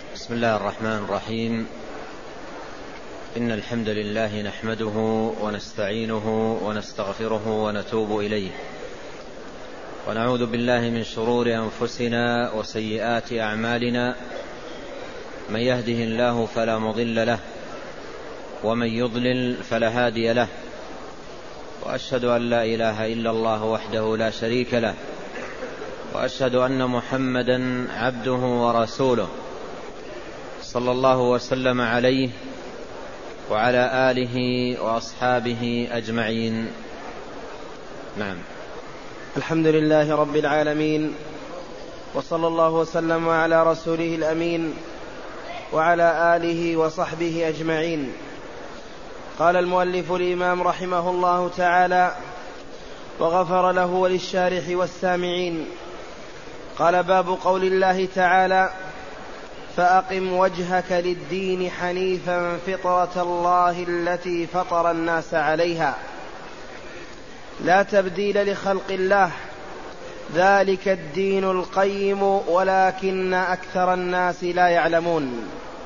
بسم الله الرحمن الرحيم. إن الحمد لله نحمده ونستعينه ونستغفره ونتوب إليه، ونعوذ بالله من شرور أنفسنا وسيئات أعمالنا. من يهده الله فلا مضل له، ومن يضلل فلا هادي له، وأشهد أن لا إله إلا الله وحده لا شريك له، وأشهد أن محمدا عبده ورسوله، صلى الله وسلم عليه وعلى آله وأصحابه أجمعين. نعم. الحمد لله رب العالمين، وصلى الله وسلم على رسوله الأمين وعلى آله وصحبه أجمعين. قال المؤلف الإمام رحمه الله تعالى وغفر له وللشارح والسامعين. قال: باب قول الله تعالى: فأقم وجهك للدين حنيفا فطرة الله التي فطر الناس عليها لا تبديل لخلق الله ذلك الدين القيم ولكن أكثر الناس لا يعلمون.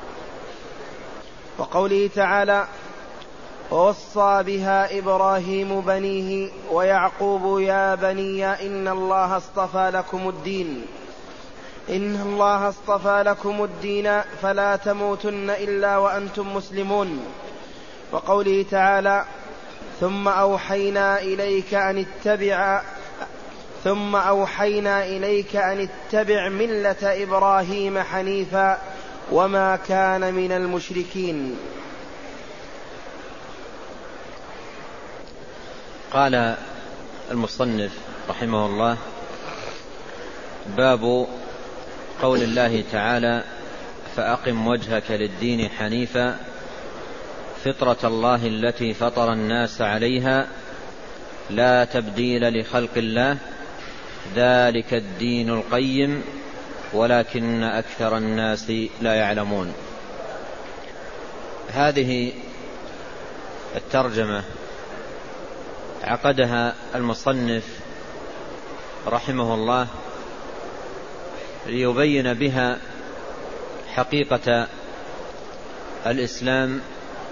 وقوله تعالى: ووصى بها إبراهيم بنيه ويعقوب يا بني إن الله اصطفى لكم الدين فلا تموتن إلا وأنتم مسلمون. وقوله تعالى: ثم أوحينا إليك أن اتبع ملة إبراهيم حنيفا وما كان من المشركين. قال المصنف رحمه الله: باب قول الله تعالى: فأقم وجهك للدين حنيفا فطرة الله التي فطر الناس عليها لا تبديل لخلق الله ذلك الدين القيم ولكن أكثر الناس لا يعلمون. هذه الترجمة عقدها المصنف رحمه الله ليبين بها حقيقة الإسلام،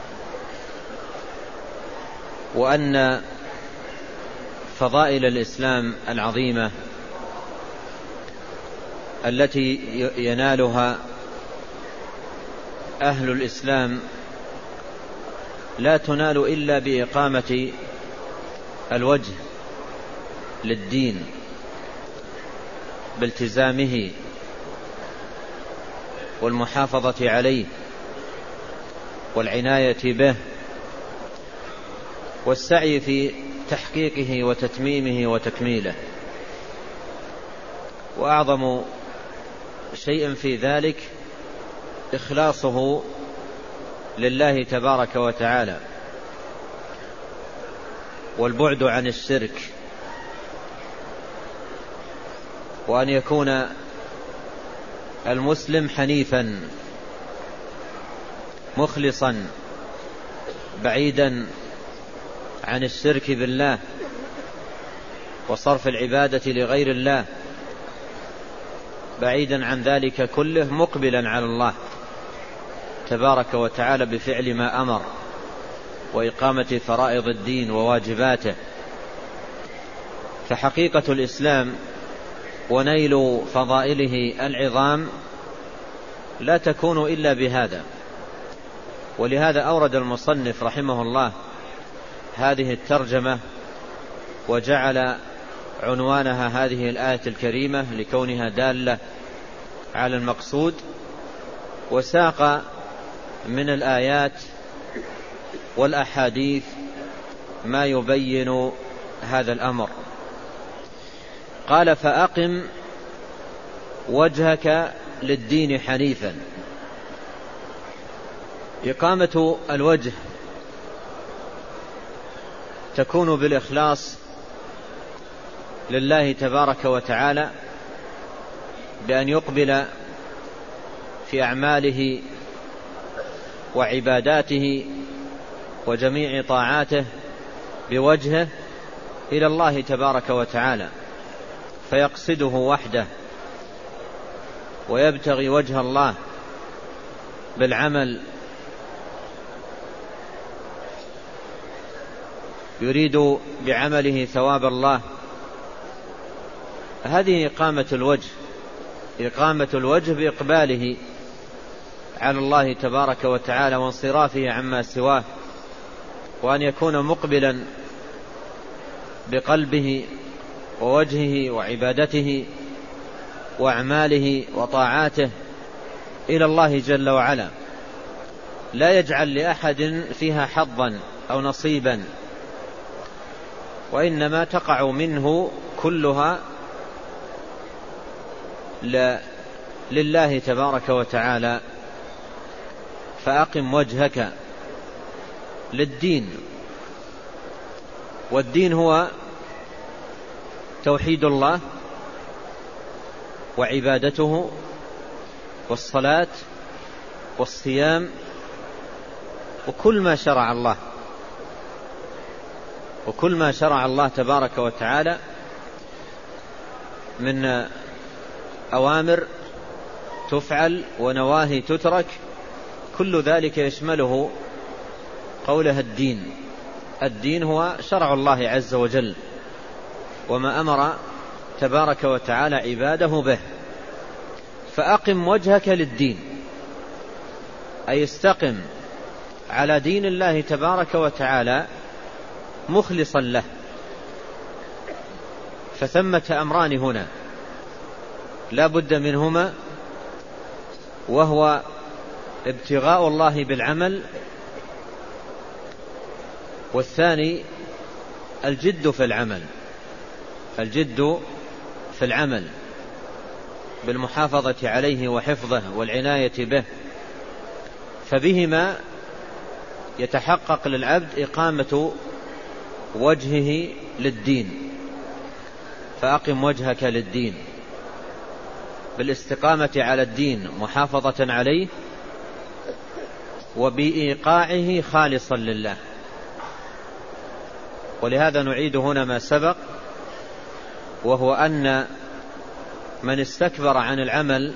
وأن فضائل الإسلام العظيمة التي ينالها أهل الإسلام لا تنال إلا بإقامة الوجه للدين بالتزامه والمحافظة عليه والعناية به والسعي في تحقيقه وتتميمه وتكميله. وأعظم شيء في ذلك إخلاصه لله تبارك وتعالى والبعد عن الشرك، وأن يكون المسلم حنيفا مخلصا بعيدا عن الشرك بالله وصرف العبادة لغير الله، بعيدا عن ذلك كله مقبلا على الله تبارك وتعالى بفعل ما أمر وإقامة فرائض الدين وواجباته. فحقيقة الإسلام ونيل فضائله العظام لا تكون إلا بهذا. ولهذا أورد المصنف رحمه الله هذه الترجمة وجعل عنوانها هذه الآية الكريمة لكونها دالة على المقصود، وساق من الآيات والأحاديث ما يبين هذا الأمر. قال: فأقم وجهك للدين حنيفا. إقامة الوجه تكون بالإخلاص لله تبارك وتعالى بأن يقبل في أعماله وعباداته وجميع طاعاته بوجهه إلى الله تبارك وتعالى، فيقصده وحده ويبتغي وجه الله بالعمل يريد بعمله ثواب الله، هذه إقامة الوجه بإقباله على الله تبارك وتعالى وانصرافه عما سواه، وأن يكون مقبلا بقلبه ووجهه وعبادته وأعماله وطاعاته إلى الله جل وعلا، لا يجعل لأحد فيها حظا أو نصيبا، وإنما تقع منه كلها لله تبارك وتعالى. فأقم وجهك للدين، والدين هو توحيد الله وعبادته والصلاة والصيام وكل ما شرع الله تبارك وتعالى من أوامر تفعل ونواهي تترك، كل ذلك يشمله قوله الدين. الدين هو شرع الله عز وجل وما أمر تبارك وتعالى عباده به. فأقم وجهك للدين، أي استقم على دين الله تبارك وتعالى مخلصا له. فثمة أمران هنا لا بد منهما، وهو ابتغاء الله بالعمل، والثاني الجد في العمل بالمحافظة عليه وحفظه والعناية به، فبهما يتحقق للعبد إقامة وجهه للدين. فأقم وجهك للدين بالاستقامة على الدين محافظة عليه وبإيقاعه خالصا لله. ولهذا نعيد هنا ما سبق، وهو أن من استكبر عن العمل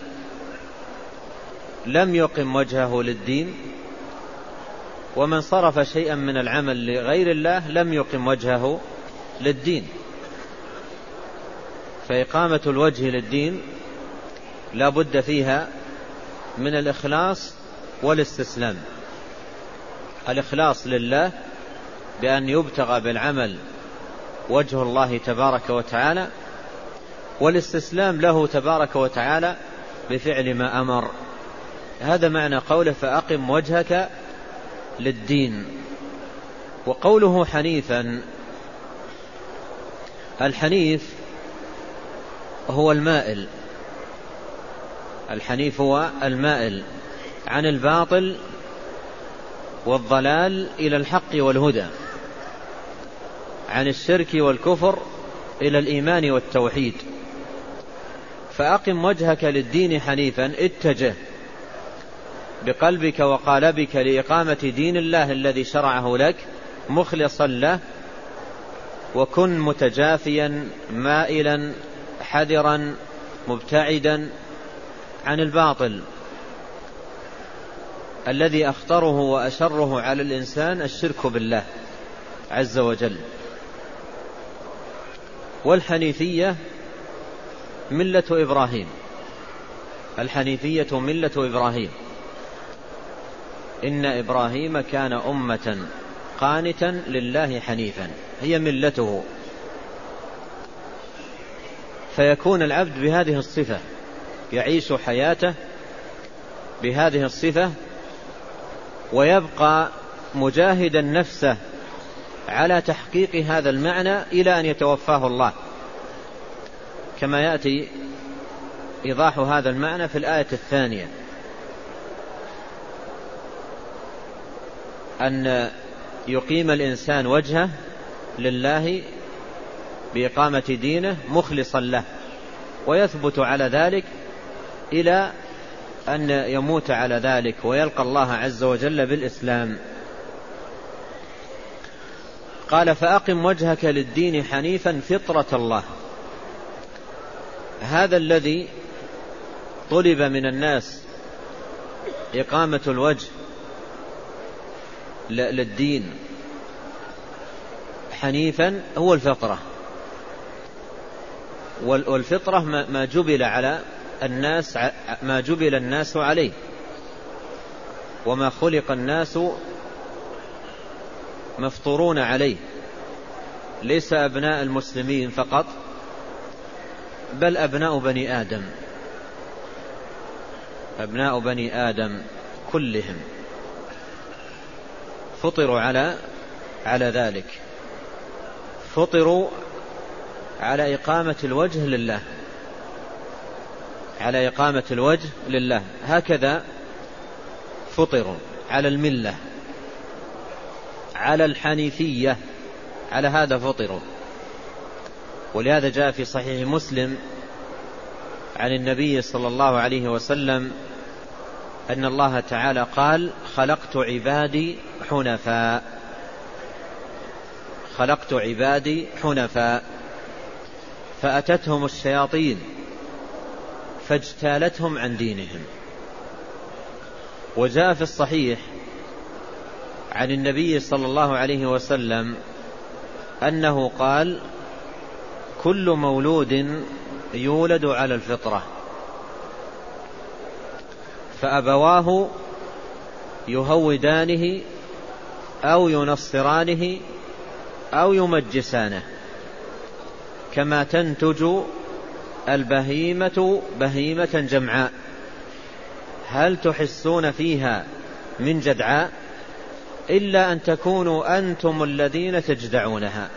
لم يقم وجهه للدين، ومن صرف شيئا من العمل لغير الله لم يقم وجهه للدين. فإقامة الوجه للدين لا بد فيها من الإخلاص والاستسلام. الإخلاص لله بأن يبتغى بالعمل وجه الله تبارك وتعالى، والاستسلام له تبارك وتعالى بفعل ما أمر. هذا معنى قوله فأقم وجهك للدين. وقوله حنيفا، الحنيف هو المائل، الحنيف هو المائل عن الباطل والضلال إلى الحق والهدى، عن الشرك والكفر إلى الإيمان والتوحيد. فأقم وجهك للدين حنيفا، اتجه بقلبك وقالبك لإقامة دين الله الذي شرعه لك مخلصا له، وكن متجافيا مائلا حذرا مبتعدا عن الباطل الذي أخطره وأشره على الإنسان الشرك بالله عز وجل. والحنيفية ملة إبراهيم، الحنيفية ملة إبراهيم، إن إبراهيم كان أمة قانتا لله حنيفا، هي ملته. فيكون العبد بهذه الصفة، يعيش حياته بهذه الصفة، ويبقى مجاهدا نفسه على تحقيق هذا المعنى إلى أن يتوفاه الله، كما يأتي إيضاح هذا المعنى في الآية الثانية، أن يقيم الإنسان وجهه لله بإقامة دينه مخلصا له، ويثبت على ذلك إلى أن يموت على ذلك ويلقى الله عز وجل بالإسلام. قال فأقم وجهك للدين حنيفا فطرة الله. هذا الذي طلب من الناس إقامة الوجه للدين حنيفا هو الفطرة، والفطرة ما جبل على الناس، ما جبل الناس عليه، وما خلق الناس مفطورون عليه، ليس أبناء المسلمين فقط بل أبناء بني آدم، أبناء بني آدم كلهم فطروا على ذلك، فطروا على إقامة الوجه لله، على إقامة الوجه لله، هكذا فطروا على الملة، على الحنيفية، على هذا فطروا. ولهذا جاء في صحيح مسلم عن النبي صلى الله عليه وسلم أن الله تعالى قال: خلقت عبادي حنفاء، خلقت عبادي حنفاء، فأتتهم الشياطين فاجتالتهم عن دينهم. وجاء في الصحيح عن النبي صلى الله عليه وسلم أنه قال: كل مولود يولد على الفطرة، فأبواه يهودانه أو ينصرانه أو يمجسانه، كما تنتج البهيمة بهيمة جمعاء، هل تحسون فيها من جدعاء إلا أن تكونوا أنتم الذين تجدعونها.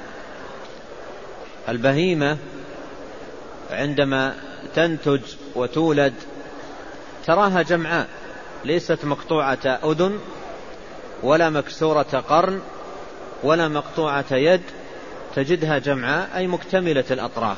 البهيمة عندما تنتج وتولد تراها جمعاء، ليست مقطوعة أذن ولا مكسورة قرن ولا مقطوعة يد، تجدها جمعاء أي مكتملة الأطراف.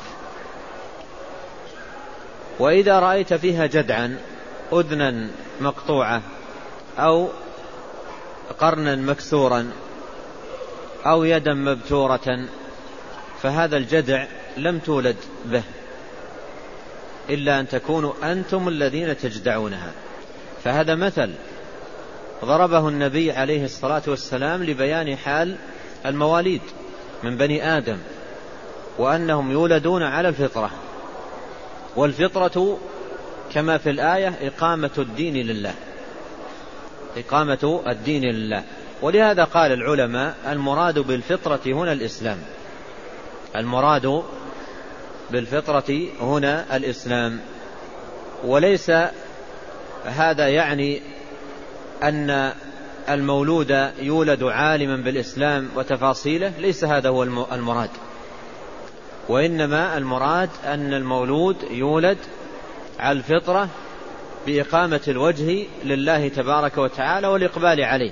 وإذا رأيت فيها جدعا، أذنا مقطوعة أو قرنا مكسورا أو يدا مبتورة، فهذا الجدع لم تولد به إلا أن تكونوا أنتم الذين تجدعونها. فهذا مثل ضربه النبي عليه الصلاة والسلام لبيان حال المواليد من بني آدم، وأنهم يولدون على الفطرة، والفطرة كما في الآية إقامة الدين لله، إقامة الدين لله. ولهذا قال العلماء: المراد بالفطرة هنا الإسلام، المراد بالفطرة هنا الإسلام. وليس هذا يعني أن المولود يولد عالما بالإسلام وتفاصيله، ليس هذا هو المراد، وإنما المراد أن المولود يولد على الفطرة بإقامة الوجه لله تبارك وتعالى والإقبال عليه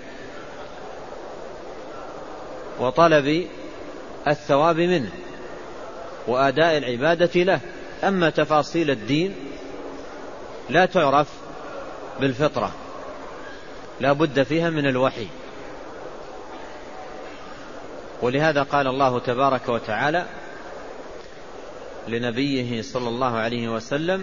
وطلب الثواب منه وأداء العبادة له. أما تفاصيل الدين لا تعرف بالفطرة، لا بد فيها من الوحي. ولهذا قال الله تبارك وتعالى لنبيه صلى الله عليه وسلم: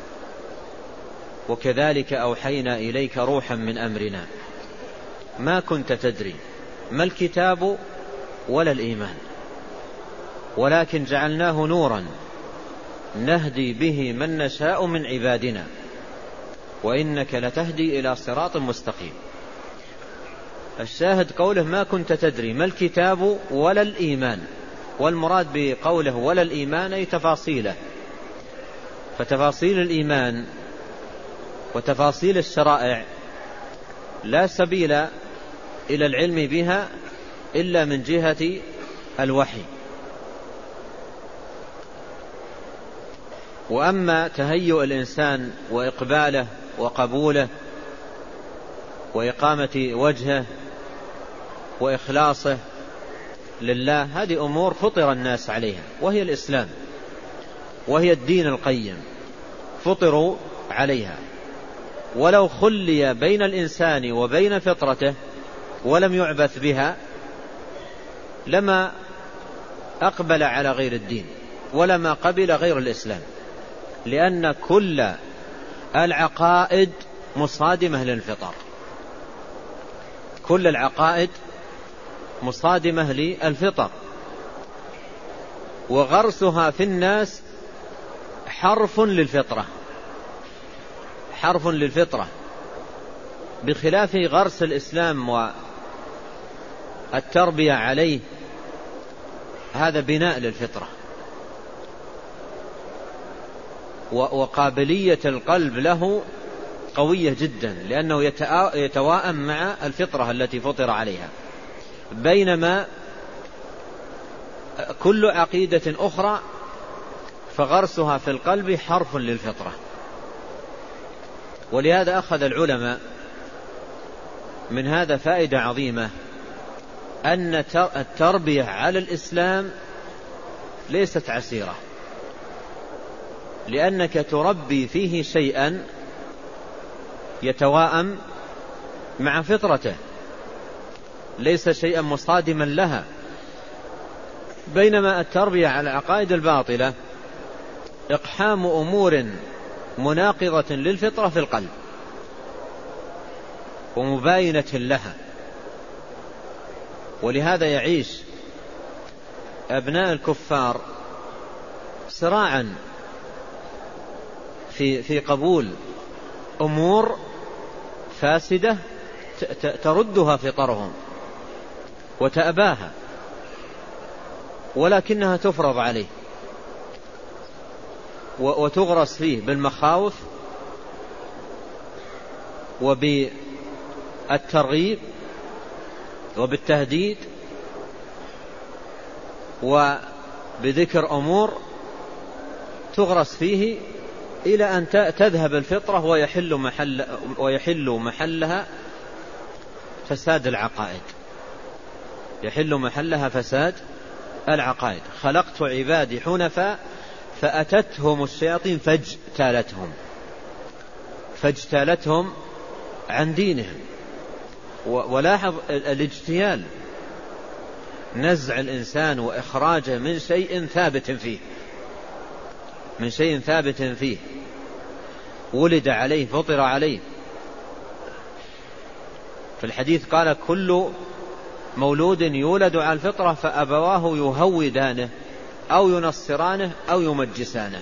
وكذلك أوحينا إليك روحا من أمرنا ما كنت تدري ما الكتاب ولا الإيمان ولكن جعلناه نورا نهدي به من نشاء من عبادنا وإنك لتهدي إلى صراط مستقيم. الشاهد قوله ما كنت تدري ما الكتاب ولا الإيمان، والمراد بقوله ولا الإيمان أي تفاصيله. فتفاصيل الإيمان وتفاصيل الشرائع لا سبيل إلى العلم بها إلا من جهة الوحي. وأما تهيؤ الإنسان وإقباله وقبوله وإقامة وجهه وإخلاصه لله، هذه أمور فطر الناس عليها، وهي الإسلام وهي الدين القيم، فطروا عليها. ولو خلي بين الإنسان وبين فطرته ولم يعبث بها لما أقبل على غير الدين ولما قبل غير الإسلام، لأن كل العقائد مصادمة للفطر، كل العقائد مصادمة للفطر، وغرسها في الناس حرف للفطرة، حرف للفطرة، بخلاف غرس الإسلام والتربية عليه، هذا بناء للفطرة، وقابلية القلب له قوية جدا، لأنه يتواءم مع الفطرة التي فطر عليها، بينما كل عقيدة أخرى فغرسها في القلب حرف للفطرة. ولهذا أخذ العلماء من هذا فائدة عظيمة، أن التربية على الإسلام ليست عسيرة، لأنك تربي فيه شيئا يتواءم مع فطرته، ليس شيئا مصادما لها، بينما التربية على العقائد الباطلة إقحام أمور مناقضة للفطرة في القلب ومباينة لها. ولهذا يعيش أبناء الكفار صراعا في قبول أمور فاسدة تردها فطرهم وتأباها، ولكنها تفرض عليه وتغرس فيه بالمخاوف وبالترغيب وبالتهديد وبذكر أمور تغرس فيه إلى أن تذهب الفطرة ويحل محلها فساد العقائد، يحل محلها فساد العقائد. خلقت عبادي حنفاء فأتتهم الشياطين فاجتالتهم عن دينهم. ولاحظ الاجتيال، نزع الإنسان وإخراجه من شيء ثابت فيه، ولد عليه فطر عليه. في الحديث قال: كل مولود يولد على الفطرة فأبواه يهودانه أو ينصرانه أو يمجسانه.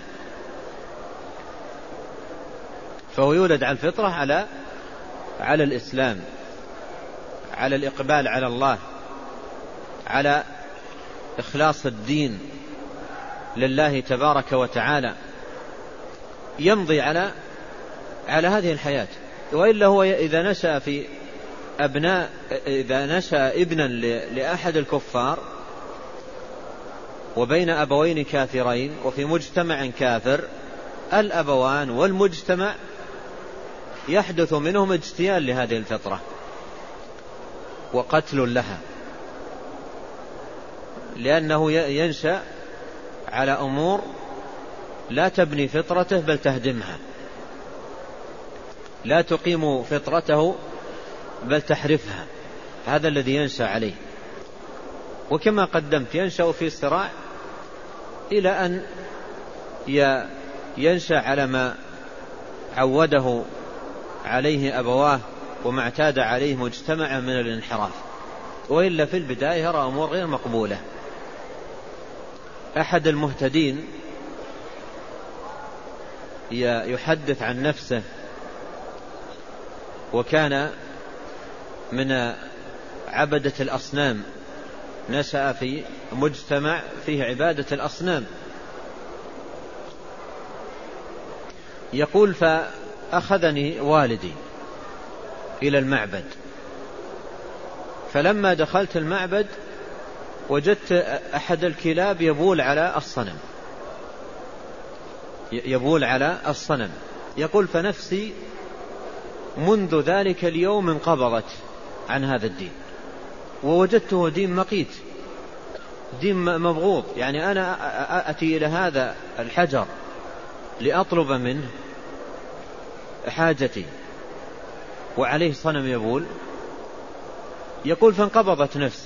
فهو يولد على الفطرة على الإسلام، على الإقبال على الله، على إخلاص الدين لله تبارك وتعالى، يمضي على هذه الحياة. وإلا هو إذا نشأ ابنا لأحد الكفار وبين أبوين كافرين وفي مجتمع كافر، الأبوان والمجتمع يحدث منهم اجتيال لهذه الفطرة وقتل لها، لأنه ينشأ على أمور لا تبني فطرته بل تهدمها، لا تقيم فطرته بل تحرفها. هذا الذي ينشأ عليه. وكما قدمت ينشأ في صراع إلى أن ينشأ على ما عوده عليه أبواه وما اعتاد عليه مجتمع من الانحراف، وإلا في البداية يرى أمور غير مقبولة. أحد المهتدين يحدث عن نفسه، وكان من عبدة الأصنام، نشأ في مجتمع فيه عبادة الأصنام. يقول: فأخذني والدي إلى المعبد، فلما دخلت المعبد وجدت أحد الكلاب يبول على الصنم. يقول: فنفسي منذ ذلك اليوم انقبضت عن هذا الدين، ووجدته دين مقيت، دين مبغوض. يعني أنا أتي إلى هذا الحجر لأطلب منه حاجتي وعليه صنم يبول. يقول: فانقبضت نفسي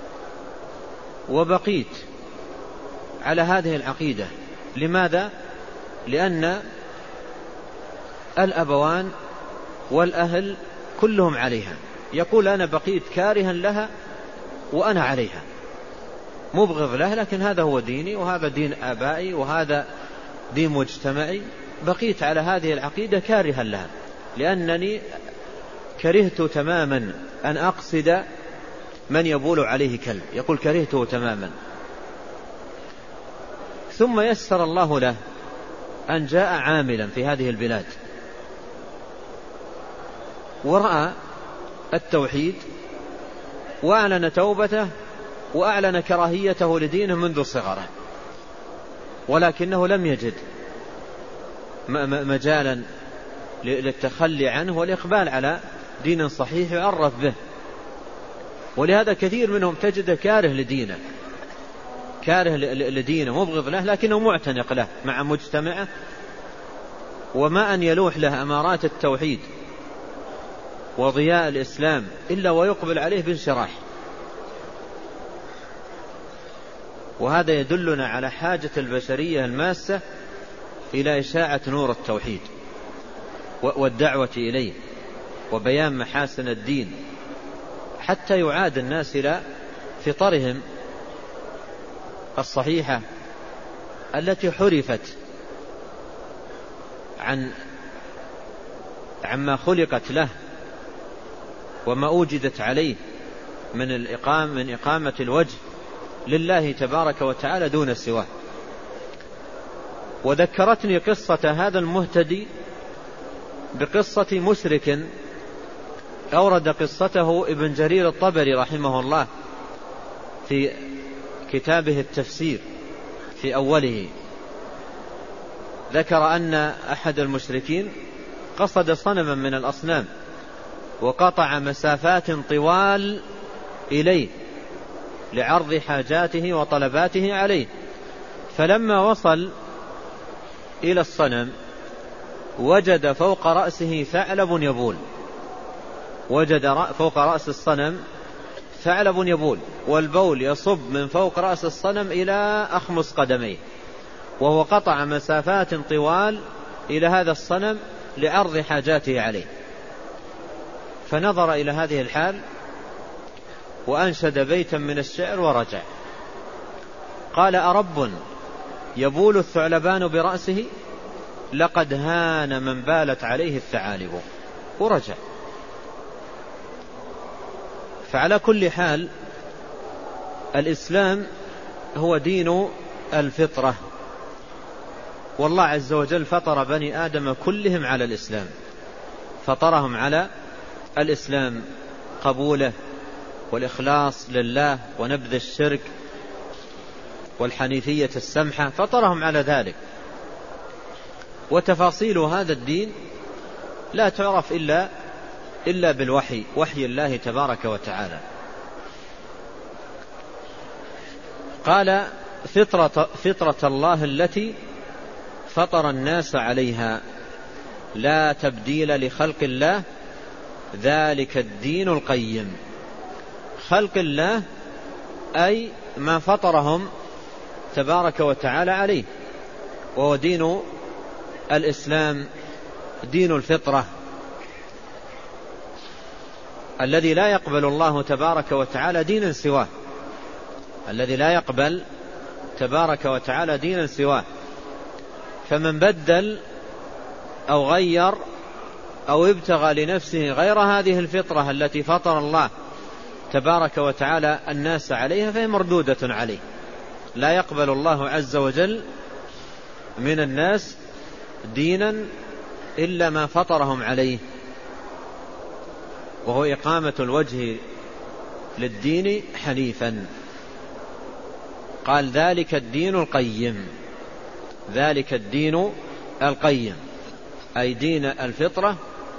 وبقيت على هذه العقيدة. لماذا؟ لأن الأبوان والأهل كلهم عليها، يقول أنا بقيت كارها لها وأنا عليها، مبغض له، لكن هذا هو ديني وهذا دين آبائي وهذا دين مجتمعي، بقيت على هذه العقيدة كارها لها، لأنني كرهت تماما أن أقصد من يبول عليه كلب، يقول كرهته تماما. ثم يسر الله له أن جاء عاملا في هذه البلاد ورأى التوحيد وأعلن توبته وأعلن كراهيته لدينه منذ صغره، ولكنه لم يجد مجالا للتخلي عنه والإقبال على دين صحيح يعرف به. ولهذا كثير منهم تجده كاره لدينه، كاره لدينه، مبغض له، لكنه معتنق له مع مجتمعه، وما أن يلوح له أمارات التوحيد وضياء الإسلام إلا ويقبل عليه بانشراح. وهذا يدلنا على حاجة البشرية الماسة إلى إشاعة نور التوحيد والدعوة إليه وبيان محاسن الدين، حتى يعاد الناس إلى فطرهم الصحيحة التي حرفت عما خلقت له وما أوجدت عليه من إقامة الوجه لله تبارك وتعالى دون سواه. وذكرتني قصة هذا المهتدي بقصة مشرك أورد قصته ابن جرير الطبري رحمه الله في كتابه التفسير في أوله. ذكر أن أحد المشركين قصد صنما من الأصنام وقطع مسافات طوال إليه لعرض حاجاته وطلباته عليه، فلما وصل إلى الصنم وجد فوق رأسه ثعلب يبول، وجد فوق رأس الصنم ثعلب يبول، والبول يصب من فوق رأس الصنم إلى أخمص قدميه، وهو قطع مسافات طوال إلى هذا الصنم لعرض حاجاته عليه. فنظر إلى هذه الحال وأنشد بيتا من الشعر ورجع، قال: أرب يبول الثعلبان برأسه، لقد هان من بالت عليه الثعالب، ورجع. فعلى كل حال الإسلام هو دين الفطرة، والله عز وجل فطر بني آدم كلهم على الإسلام، فطرهم على الإسلام، قبوله والإخلاص لله ونبذ الشرك والحنيفية السمحة، فطرهم على ذلك. وتفاصيل هذا الدين لا تعرف إلا بالوحي، وحي الله تبارك وتعالى. قال: فطرة الله التي فطر الناس عليها لا تبديل لخلق الله ذلك الدين القيم. خلق الله أي ما فطرهم تبارك وتعالى عليه، وهو دين الإسلام، دين الفطرة الذي لا يقبل الله تبارك وتعالى دينا سواه، الذي لا يقبل تبارك وتعالى دينا سواه. فمن بدل أو غير أو ابتغى لنفسه غير هذه الفطرة التي فطر الله تبارك وتعالى الناس عليها فهي مردودة عليه. لا يقبل الله عز وجل من الناس دينا إلا ما فطرهم عليه، وهو إقامة الوجه للدين حنيفا. قال: ذلك الدين القيم، ذلك الدين القيم أي دين الفطرة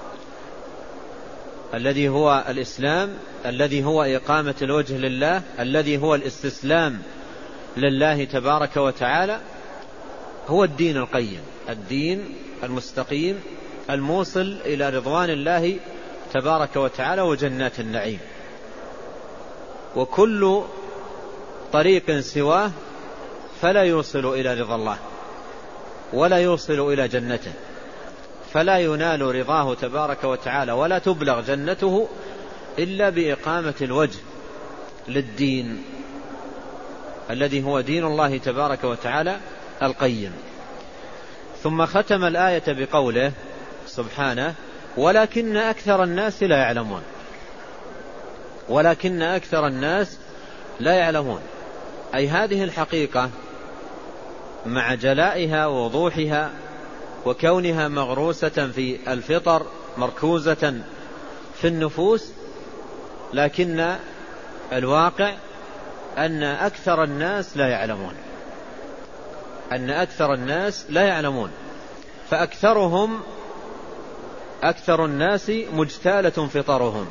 الذي هو الإسلام، الذي هو إقامة الوجه لله، الذي هو الاستسلام لله تبارك وتعالى، هو الدين القيم، الدين المستقيم الموصل إلى رضوان الله تبارك وتعالى وجنات النعيم. وكل طريق سواه فلا يوصل إلى رضا الله ولا يوصل إلى جنته. فلا ينال رضاه تبارك وتعالى ولا تبلغ جنته إلا بإقامة الوجه للدين الذي هو دين الله تبارك وتعالى القيم. ثم ختم الآية بقوله سبحانه: ولكن أكثر الناس لا يعلمون. ولكن أكثر الناس لا يعلمون، أي هذه الحقيقة مع جلائها ووضوحها وكونها مغروسة في الفطر مركوزة في النفوس، لكن الواقع أن أكثر الناس لا يعلمون، أن أكثر الناس لا يعلمون، أكثر الناس مجتالة فطرهم،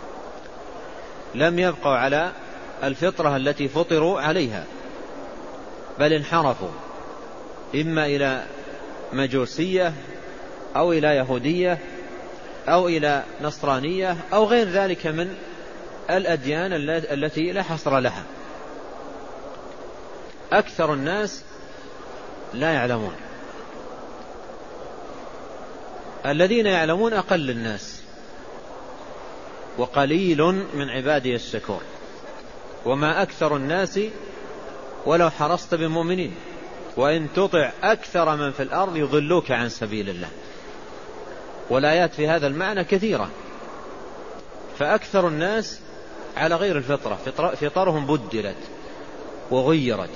لم يبقوا على الفطرة التي فطروا عليها، بل انحرفوا إما إلى مجوسية أو إلى يهودية أو إلى نصرانية أو غير ذلك من الأديان التي لا حصر لها. أكثر الناس لا يعلمون، الذين يعلمون أقل الناس، وقليل من عبادي الشكور. وما أكثر الناس ولو حرصت بمؤمنين، وإن تطع أكثر من في الأرض يضلوك عن سبيل الله. والآيات في هذا المعنى كثيرة. فأكثر الناس على غير الفطرة، فطرهم بدلت وغيرت،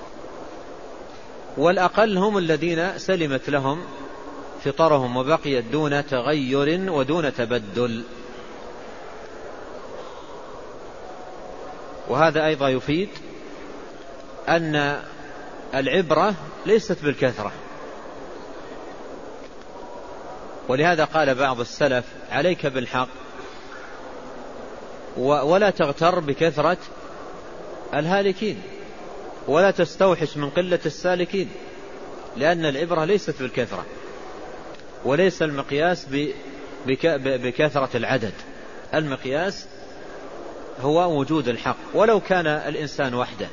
والأقل هم الذين سلمت لهم فطرهم وبقيت دون تغير ودون تبدل. وهذا أيضا يفيد أن العبرة ليست بالكثرة، ولهذا قال بعض السلف: عليك بالحق ولا تغتر بكثرة الهالكين، ولا تستوحش من قلة السالكين، لأن العبرة ليست بالكثرة، وليس المقياس بكثرة العدد، المقياس هو وجود الحق ولو كان الإنسان وحده.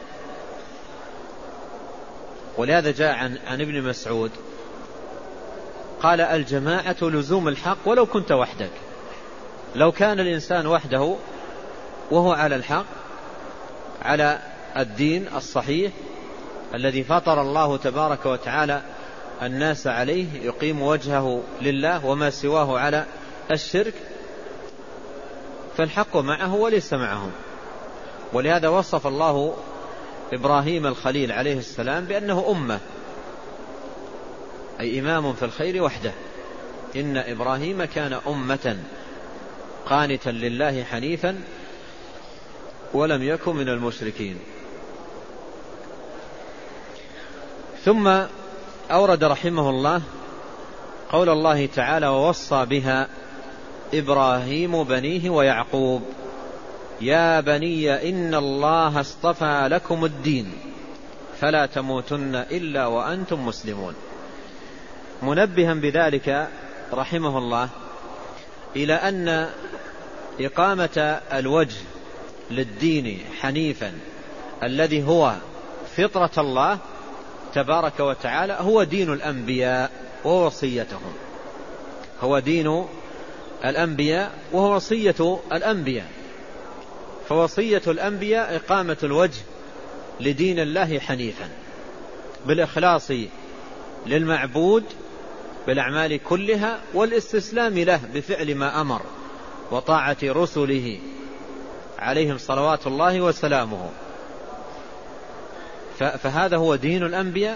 ولهذا جاء عن ابن مسعود قال: الجماعة لزوم الحق ولو كنت وحدك. لو كان الإنسان وحده وهو على الحق، على الدين الصحيح الذي فطر الله تبارك وتعالى الناس عليه، يقيم وجهه لله وما سواه على الشرك، فالحق معه وليس معهم. ولهذا وصف الله إبراهيم الخليل عليه السلام بأنه أمة، أي إمام في الخير وحده. إن إبراهيم كان أمة قانتا لله حنيفا ولم يكن من المشركين. ثم أورد رحمه الله قول الله تعالى: ووصى بها إبراهيم بنيه ويعقوب يا بني إن الله اصطفى لكم الدين فلا تموتن إلا وأنتم مسلمون، منبها بذلك رحمه الله إلى أن إقامة الوجه للدين حنيفا الذي هو فطرة الله تبارك وتعالى هو دين الأنبياء ووصيتهم، هو دين الأنبياء وهو وصية الأنبياء. فوصية الأنبياء إقامة الوجه لدين الله حنيفا بالإخلاص للمعبود بالأعمال كلها، والاستسلام له بفعل ما أمر، وطاعة رسله عليهم صلوات الله وسلامه. فهذا هو دين الأنبياء،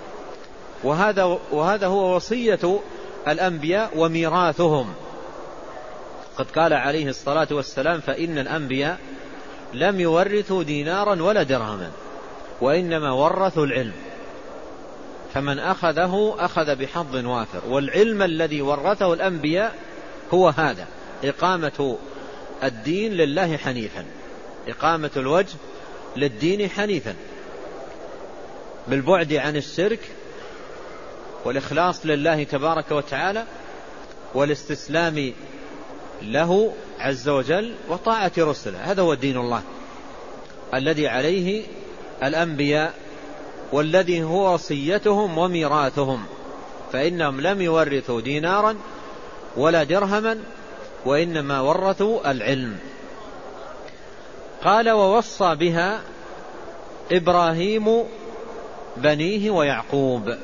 وهذا هو وصية الأنبياء وميراثهم. قد قال عليه الصلاة والسلام: فإن الأنبياء لم يورثوا دينارا ولا درهما وإنما ورثوا العلم، فمن أخذه أخذ بحظ وافر. والعلم الذي ورثه الأنبياء هو هذا: إقامة الدين لله حنيفا، إقامة الوجه للدين حنيفا بالبعد عن الشرك والإخلاص لله تبارك وتعالى والاستسلام له عز وجل وطاعة رسله. هذا هو دين الله الذي عليه الأنبياء والذي هو وصيتهم وميراثهم. فإنهم لم يورثوا دينارا ولا درهما وإنما ورثوا العلم. قال ووصى بها إبراهيم بنيه ويعقوب.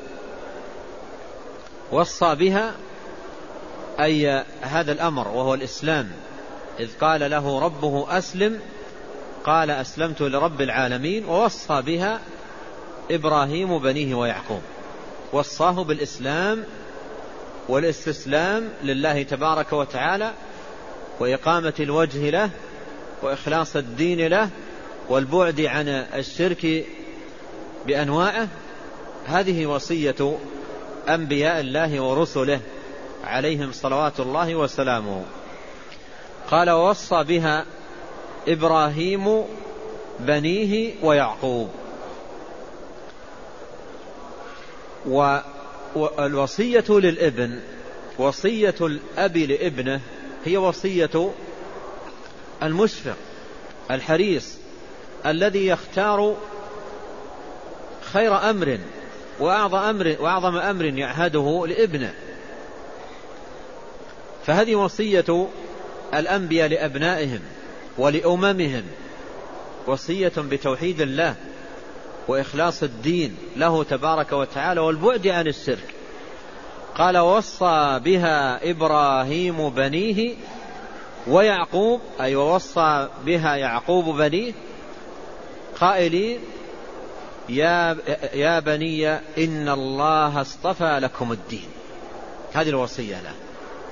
وصى بها أي هذا الأمر وهو الإسلام، إذ قال له ربه أسلم قال أسلمت لرب العالمين. ووصى بها إبراهيم بنيه ويعقوب، وصاه بالإسلام والاستسلام لله تبارك وتعالى وإقامة الوجه له وإخلاص الدين له والبعد عن الشرك بأنواعه. هذه وصية أنبياء الله ورسله عليهم صلوات الله وسلامه. قال ووصى بها إبراهيم بنيه ويعقوب. والوصية للابن، وصية الأب لابنه، هي وصية المشفق الحريص الذي يختار خير أمر وأعظم أمر يعهده لابنه. فهذه وصية الأنبياء لأبنائهم ولأممهم، وصية بتوحيد الله وإخلاص الدين له تبارك وتعالى والبعد عن الشرك. قال ووصى بها إبراهيم بنيه ويعقوب، أي ووصى بها يعقوب بنيه قائلين يا بني إن الله اصطفى لكم الدين. هذه الوصية له،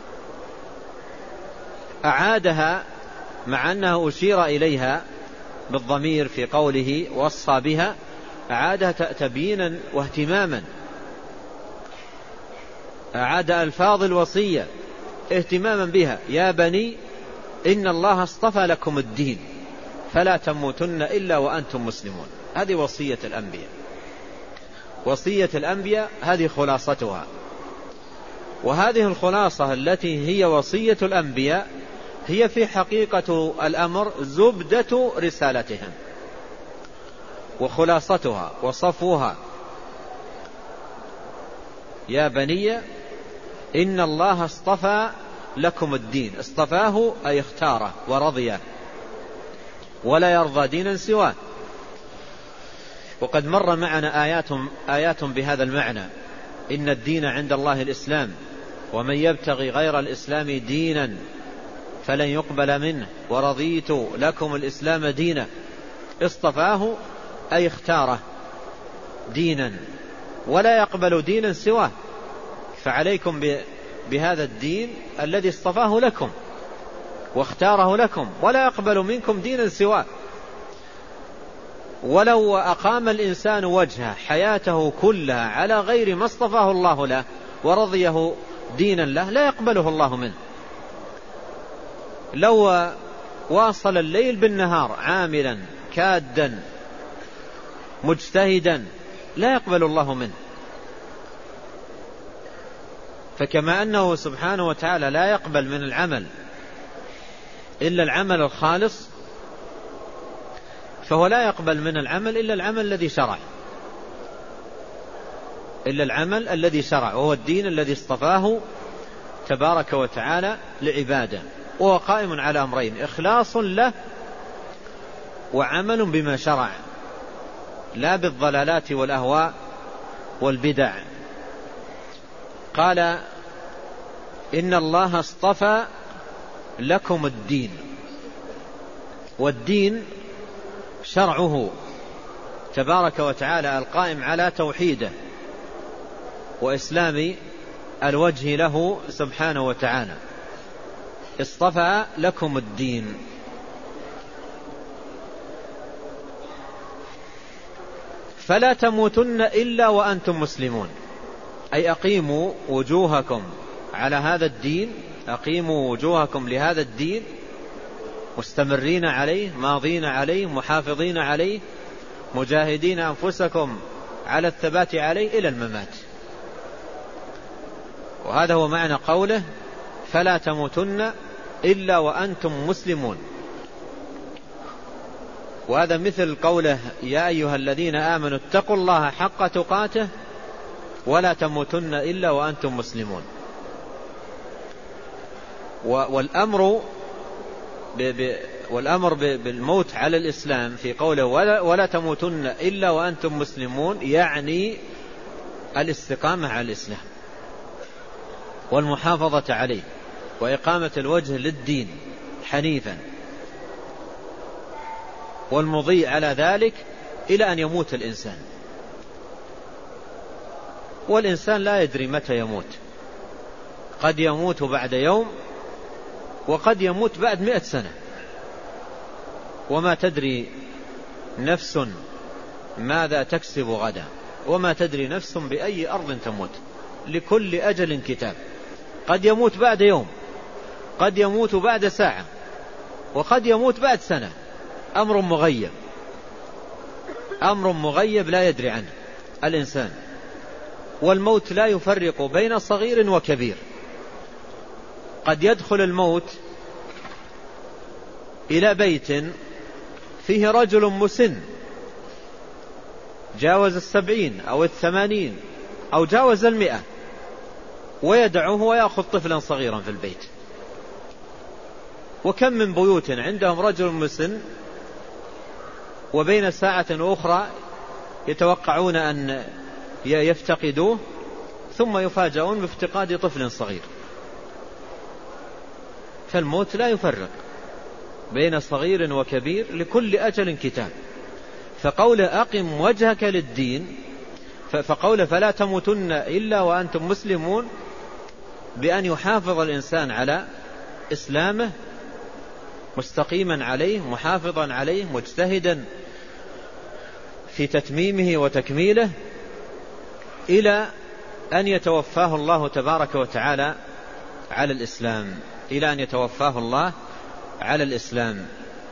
أعادها مع أنه أشير إليها بالضمير في قوله وصى بها، أعادها تبيينا واهتماما، أعاد ألفاظ الوصية اهتماما بها. يا بني إن الله اصطفى لكم الدين فلا تموتن إلا وأنتم مسلمون. هذه وصية الأنبياء. وصية الأنبياء هذه خلاصتها، وهذه الخلاصة التي هي وصية الأنبياء هي في حقيقة الأمر زبدة رسالتهم وخلاصتها وصفوها. يا بني إن الله اصطفى لكم الدين، اصطفاه أي اختاره ورضيه ولا يرضى دينا سواه. وقد مر معنا آيات بهذا المعنى: إن الدين عند الله الإسلام ومن يبتغي غير الإسلام دينا فلن يقبل منه ورضيت لكم الإسلام دينا. اصطفاه أي اختاره دينا ولا يقبل دينا سواه، فعليكم بهذا الدين الذي اصطفاه لكم واختاره لكم ولا يقبل منكم دينا سواه. ولو أقام الإنسان وجهه حياته كلها على غير ما اصطفاه الله له ورضيه دينا له لا يقبله الله منه. لو واصل الليل بالنهار عاملا كادا مجتهدا لا يقبل الله منه. فكما أنه سبحانه وتعالى لا يقبل من العمل إلا العمل الخالص، فهو لا يقبل من العمل إلا العمل الذي شرع، إلا العمل الذي شرع، وهو الدين الذي اصطفاه تبارك وتعالى لعباده. وهو قائم على أمرين: إخلاص له وعمل بما شرع، لا بالضلالات والأهواء والبدع. قال إن الله اصطفى لكم الدين، والدين شرعه تبارك وتعالى القائم على توحيده وإسلام الوجه له سبحانه وتعالى. اصطفى لكم الدين. فلا تموتن إلا وأنتم مسلمون، أي أقيموا وجوهكم على هذا الدين، أقيموا وجوهكم لهذا الدين مستمرين عليه، ماضين عليه، محافظين عليه، مجاهدين أنفسكم على الثبات عليه إلى الممات. وهذا هو معنى قوله فلا تموتن إلا وأنتم مسلمون. وهذا مثل قوله يا أيها الذين آمنوا اتقوا الله حق تقاته ولا تموتن إلا وأنتم مسلمون. والأمر بالموت على الإسلام في قوله ولا تموتن إلا وأنتم مسلمون يعني الاستقامة على الإسلام والمحافظة عليه وإقامة الوجه للدين حنيفا، والمضي على ذلك إلى أن يموت الإنسان. والإنسان لا يدري متى يموت، قد يموت بعد يوم وقد يموت بعد 100 سنة، وما تدري نفس ماذا تكسب غدا، وما تدري نفس بأي أرض تموت، لكل أجل كتاب. قد يموت بعد يوم، قد يموت بعد ساعة، وقد يموت بعد سنة. أمر مغيب، أمر مغيب لا يدري عنه الإنسان. والموت لا يفرق بين صغير وكبير. قد يدخل الموت إلى بيت فيه رجل مسن جاوز 70 أو 80 أو جاوز 100 ويدعوه ويأخذ طفلا صغيرا في البيت. وكم من بيوت عندهم رجل مسن وبين ساعة أخرى يتوقعون أن يفتقدوه ثم يفاجئون بافتقاد طفل صغير. فالموت لا يفرق بين صغير وكبير، لكل أجل كتاب. فقول أقم وجهك للدين، فقول فلا تموتن إلا وأنتم مسلمون، بأن يحافظ الإنسان على إسلامه مستقيما عليه محافظا عليه مجتهدا في تتميمه وتكميله إلى أن يتوفاه الله تبارك وتعالى على الإسلام، إلى أن يتوفاه الله على الإسلام.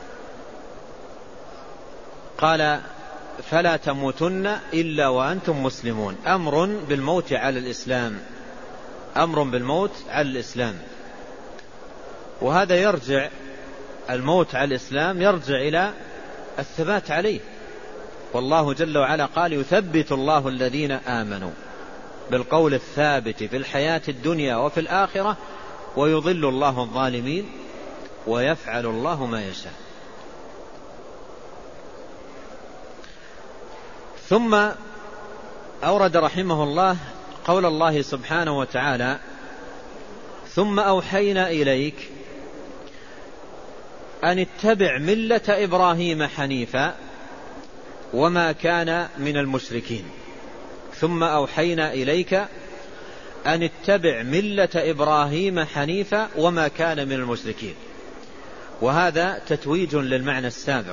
قال فلا تموتن إلا وأنتم مسلمون، أمر بالموت على الإسلام، أمر بالموت على الإسلام. وهذا يرجع، الموت على الإسلام يرجع إلى الثبات عليه. والله جل وعلا قال يثبت الله الذين آمنوا بالقول الثابت في الحياة الدنيا وفي الآخرة ويضل الله الظالمين ويفعل الله ما يشاء. ثم أورد رحمه الله قول الله سبحانه وتعالى ثم أوحينا إليك أن اتبع ملة إبراهيم حنيفا وما كان من المشركين. ثم أوحينا إليك أن اتبع ملة إبراهيم حنيفا وما كان من المشركين. وهذا تتويج للمعنى السابق،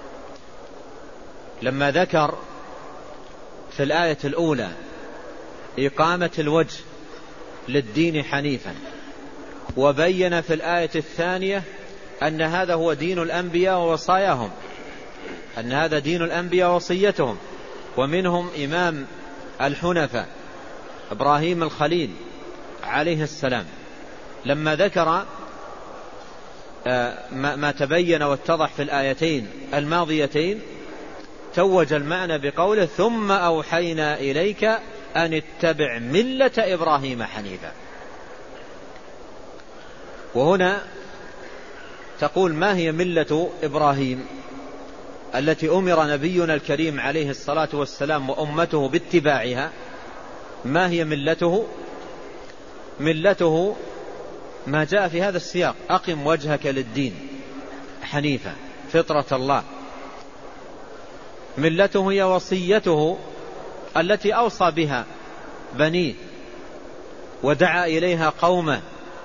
لما ذكر في الآية الأولى إقامة الوجه للدين حنيفا، وبين في الآية الثانية أن هذا هو دين الأنبياء ووصاياهم، أن هذا دين الأنبياء وصيتهم، ومنهم إمام الحنفاء إبراهيم الخليل عليه السلام. لما ذكر ما تبين واتضح في الآيتين الماضيتين توج المعنى بقوله ثم أوحينا إليك أن اتبع ملة إبراهيم حنيفا. وهنا تقول ما هي ملة إبراهيم التي أمر نبينا الكريم عليه الصلاة والسلام وأمته باتباعها؟ ما هي ملته؟ ملته ما جاء في هذا السياق أقم وجهك للدين حنيفا فطرة الله. ملته هي وصيته التي أوصى بها بنيه ودعا إليها قومه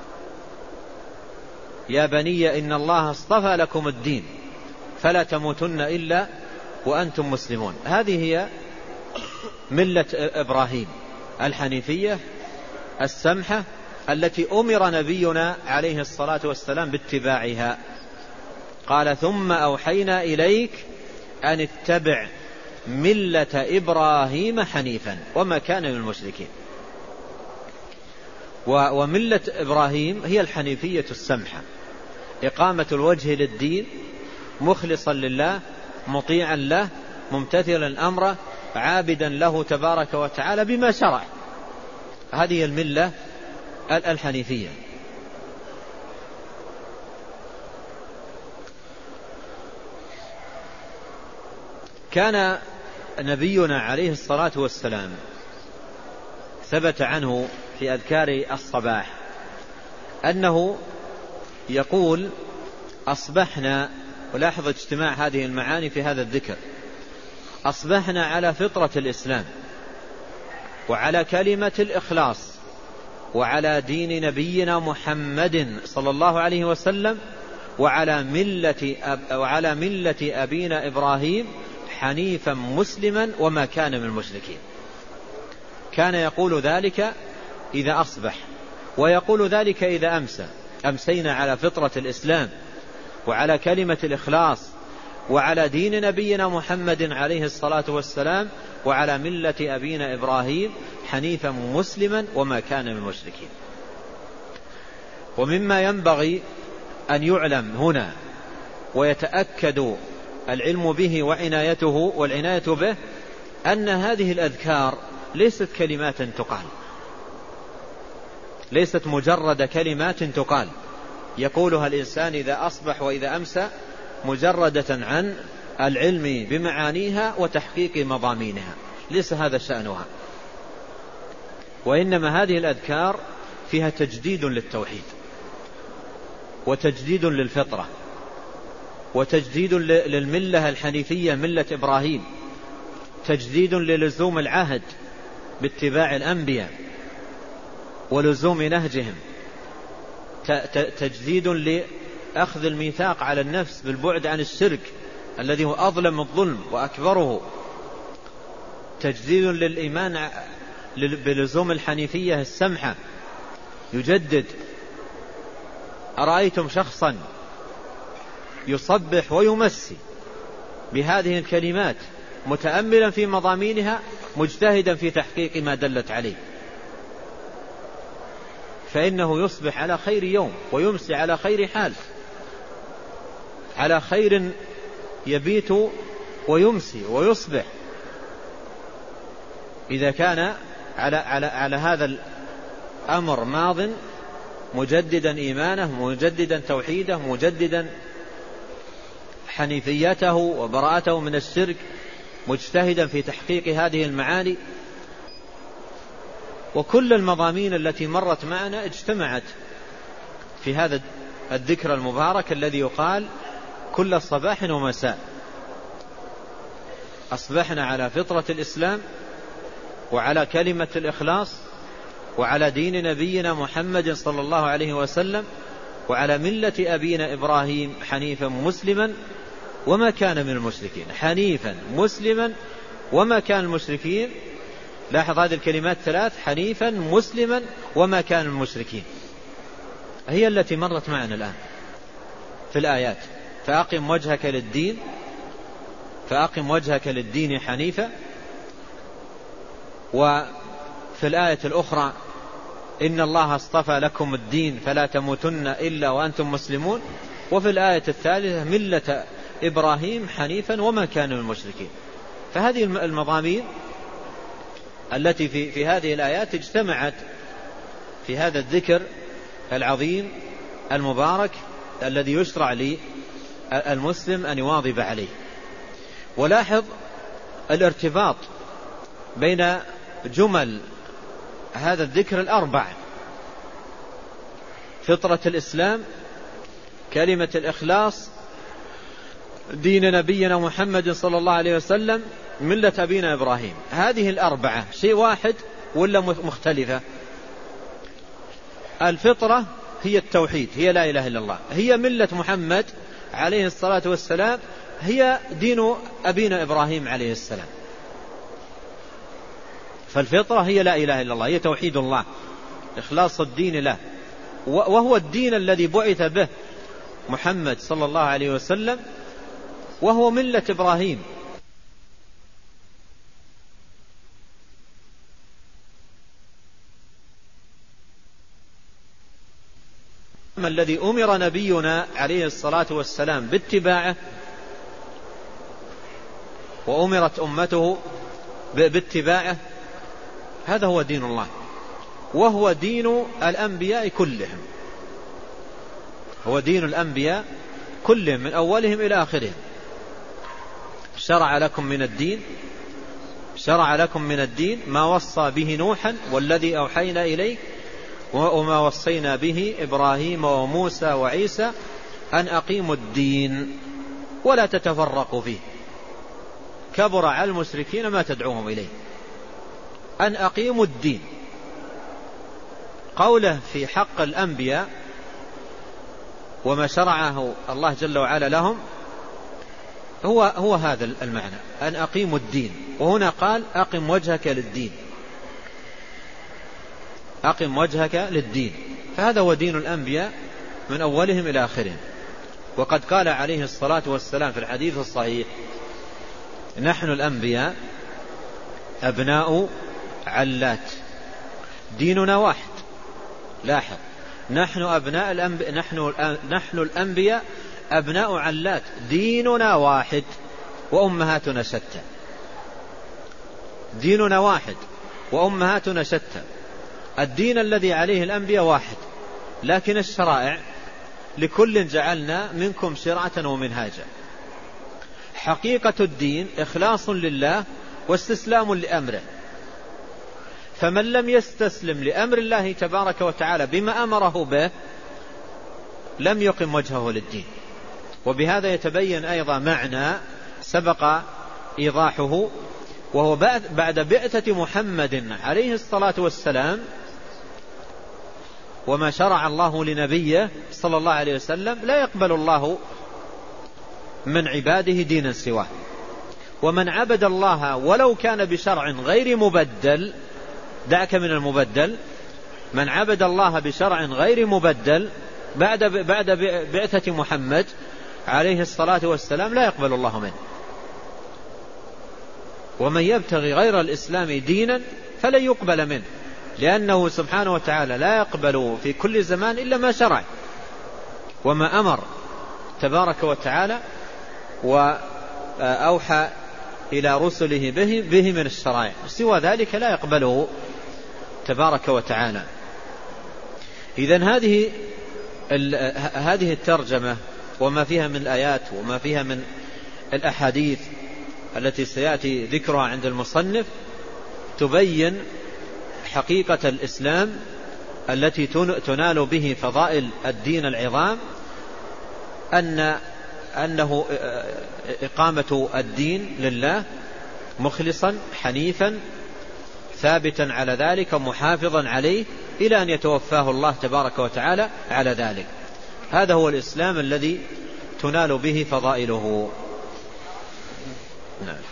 يا بني إن الله اصطفى لكم الدين فلا تموتن إلا وأنتم مسلمون. هذه هي ملة إبراهيم الحنيفية السمحة التي أمر نبينا عليه الصلاة والسلام باتباعها. قال ثم أوحينا إليك أن اتبع ملة إبراهيم حنيفا وما كان من المشركين. وملة إبراهيم هي الحنيفية السمحة، إقامة الوجه للدين مخلصا لله مطيعا له ممتثلا أمره عابدا له تبارك وتعالى بما شرع، هذه الملة الحنيفية. كان نبينا عليه الصلاة والسلام ثبت عنه في أذكار الصباح أنه يقول: أصبحنا، ولاحظ اجتماع هذه المعاني في هذا الذكر، أصبحنا على فطرة الإسلام وعلى كلمة الإخلاص وعلى دين نبينا محمد صلى الله عليه وسلم وعلى ملة أبينا إبراهيم حنيفا مسلما وما كان من المشركين. كان يقول ذلك إذا أصبح، ويقول ذلك إذا أمسى. أمسينا على فطرة الإسلام وعلى كلمة الإخلاص وعلى دين نبينا محمد عليه الصلاة والسلام وعلى ملة أبينا إبراهيم حنيفا مسلما وما كان من المشركين. ومما ينبغي أن يعلم هنا ويتأكد العلم به وعنايته والعناية به أن هذه الأذكار ليست كلمات تقال، ليست مجرد كلمات تقال يقولها الإنسان إذا أصبح وإذا أمسى مجردة عن العلم بمعانيها وتحقيق مضامينها، ليس هذا شأنها. وإنما هذه الأذكار فيها تجديد للتوحيد وتجديد للفطرة وتجديد للملة الحنيفية ملة إبراهيم، تجديد للزوم العهد باتباع الأنبياء ولزوم نهجهم، تجديد لأخذ الميثاق على النفس بالبعد عن الشرك الذي هو أظلم الظلم وأكبره، تجديد للإيمان بلزوم الحنيفية السمحة. يجدد. أرأيتم شخصا يصبح ويمسي بهذه الكلمات متأملا في مضامينها مجتهدا في تحقيق ما دلت عليه، فإنه يصبح على خير يوم ويمسي على خير حال، على خير يبيت ويمسي ويصبح، إذا كان على هذا الأمر ماض مجددا إيمانه، مجددا توحيده، مجددا حنيفيته وبراءته من الشرك، مجتهدا في تحقيق هذه المعاني. وكل المضامين التي مرت معنا اجتمعت في هذا الذكر المبارك الذي يقال كل صباح ومساء. أصبحنا على فطرة الإسلام وعلى كلمة الإخلاص وعلى دين نبينا محمد صلى الله عليه وسلم وعلى ملة أبينا إبراهيم حنيفا مسلما وما كان من المشركين. حنيفا مسلما وما كان المشركين. لاحظ هذه الكلمات ثلاث: حنيفا مسلما وما كان المشركين، هي التي مرت معنا الآن في الآيات. فأقم وجهك للدين حنيفا. وفي الآية الأخرى: إن الله اصطفى لكم الدين فلا تموتن إلا وأنتم مسلمون. وفي الآية الثالثة: ملة إبراهيم حنيفا وما كان من المشركين. فهذه المضامين التي في هذه الآيات اجتمعت في هذا الذكر العظيم المبارك الذي يشرع للمسلم أن يواظب عليه. ولاحظ الارتباط بين جمل هذا الذكر الأربع: فطرة الإسلام، كلمة الإخلاص، دين نبينا محمد صلى الله عليه وسلم، ملة أبينا إبراهيم. هذه الأربعة شيء واحد ولا مختلفة؟ الفطرة هي التوحيد، هي لا إله إلا الله، هي ملة محمد عليه الصلاة والسلام، هي دين أبينا إبراهيم عليه السلام. فالفطرة هي لا إله إلا الله، هي توحيد الله، إخلاص الدين له، وهو الدين الذي بعث به محمد صلى الله عليه وسلم، وهو ملة إبراهيم. الذي أمر نبينا عليه الصلاة والسلام باتباعه وأمرت أمته باتباعه، هذا هو دين الله. وهو دين الأنبياء كلهم، هو دين الأنبياء كلهم من أولهم إلى آخرهم. شرع لكم من الدين ما وصى به نوحا والذي أوحينا إليك وما وصينا به إبراهيم وموسى وعيسى أن أقيموا الدين ولا تتفرقوا فيه، كبر على المشركين ما تدعوهم إليه. أن أقيموا الدين، قوله في حق الأنبياء وما شرعه الله جل وعلا لهم هو هذا المعنى، أن أقيموا الدين. وهنا قال أقم وجهك للدين، أقم وجهك للدين، فهذا هو دين الأنبياء من أولهم إلى آخرهم. وقد قال عليه الصلاة والسلام في الحديث الصحيح: نحن الأنبياء أبناء علات، ديننا واحد. لاحظ، نحن الأنبياء أبناء علات، ديننا واحد وأمهاتنا شتى. ديننا واحد وأمهاتنا شتى. الدين الذي عليه الأنبياء واحد، لكن الشرائع لكل جعلنا منكم شرعة ومنهاجا. حقيقة الدين إخلاص لله واستسلام لأمره، فمن لم يستسلم لأمر الله تبارك وتعالى بما أمره به لم يقم وجهه للدين. وبهذا يتبين أيضا معنى سبق إيضاحه، وهو بعد بعثة محمد عليه الصلاة والسلام وما شرع الله لنبيه صلى الله عليه وسلم لا يقبل الله من عباده دينا سواه. ومن عبد الله ولو كان بشرع غير مبدل، دعك من المبدل، من عبد الله بشرع غير مبدل بعد بعثة محمد عليه الصلاة والسلام لا يقبل الله منه. ومن يبتغي غير الإسلام دينا فلن يقبل منه، لأنه سبحانه وتعالى لا يقبل في كل زمان إلا ما شرع وما أمر تبارك وتعالى وأوحى إلى رسله به من الشرائع، سوى ذلك لا يقبله تبارك وتعالى. إذن هذه الترجمة وما فيها من الآيات وما فيها من الأحاديث التي سيأتي ذكرها عند المصنف تبين حقيقة الإسلام التي تنال به فضائل الدين العظام، أنه إقامة الدين لله مخلصا حنيفا ثابتا على ذلك محافظا عليه إلى أن يتوفاه الله تبارك وتعالى على ذلك. هذا هو الإسلام الذي تنال به فضائله. نعم.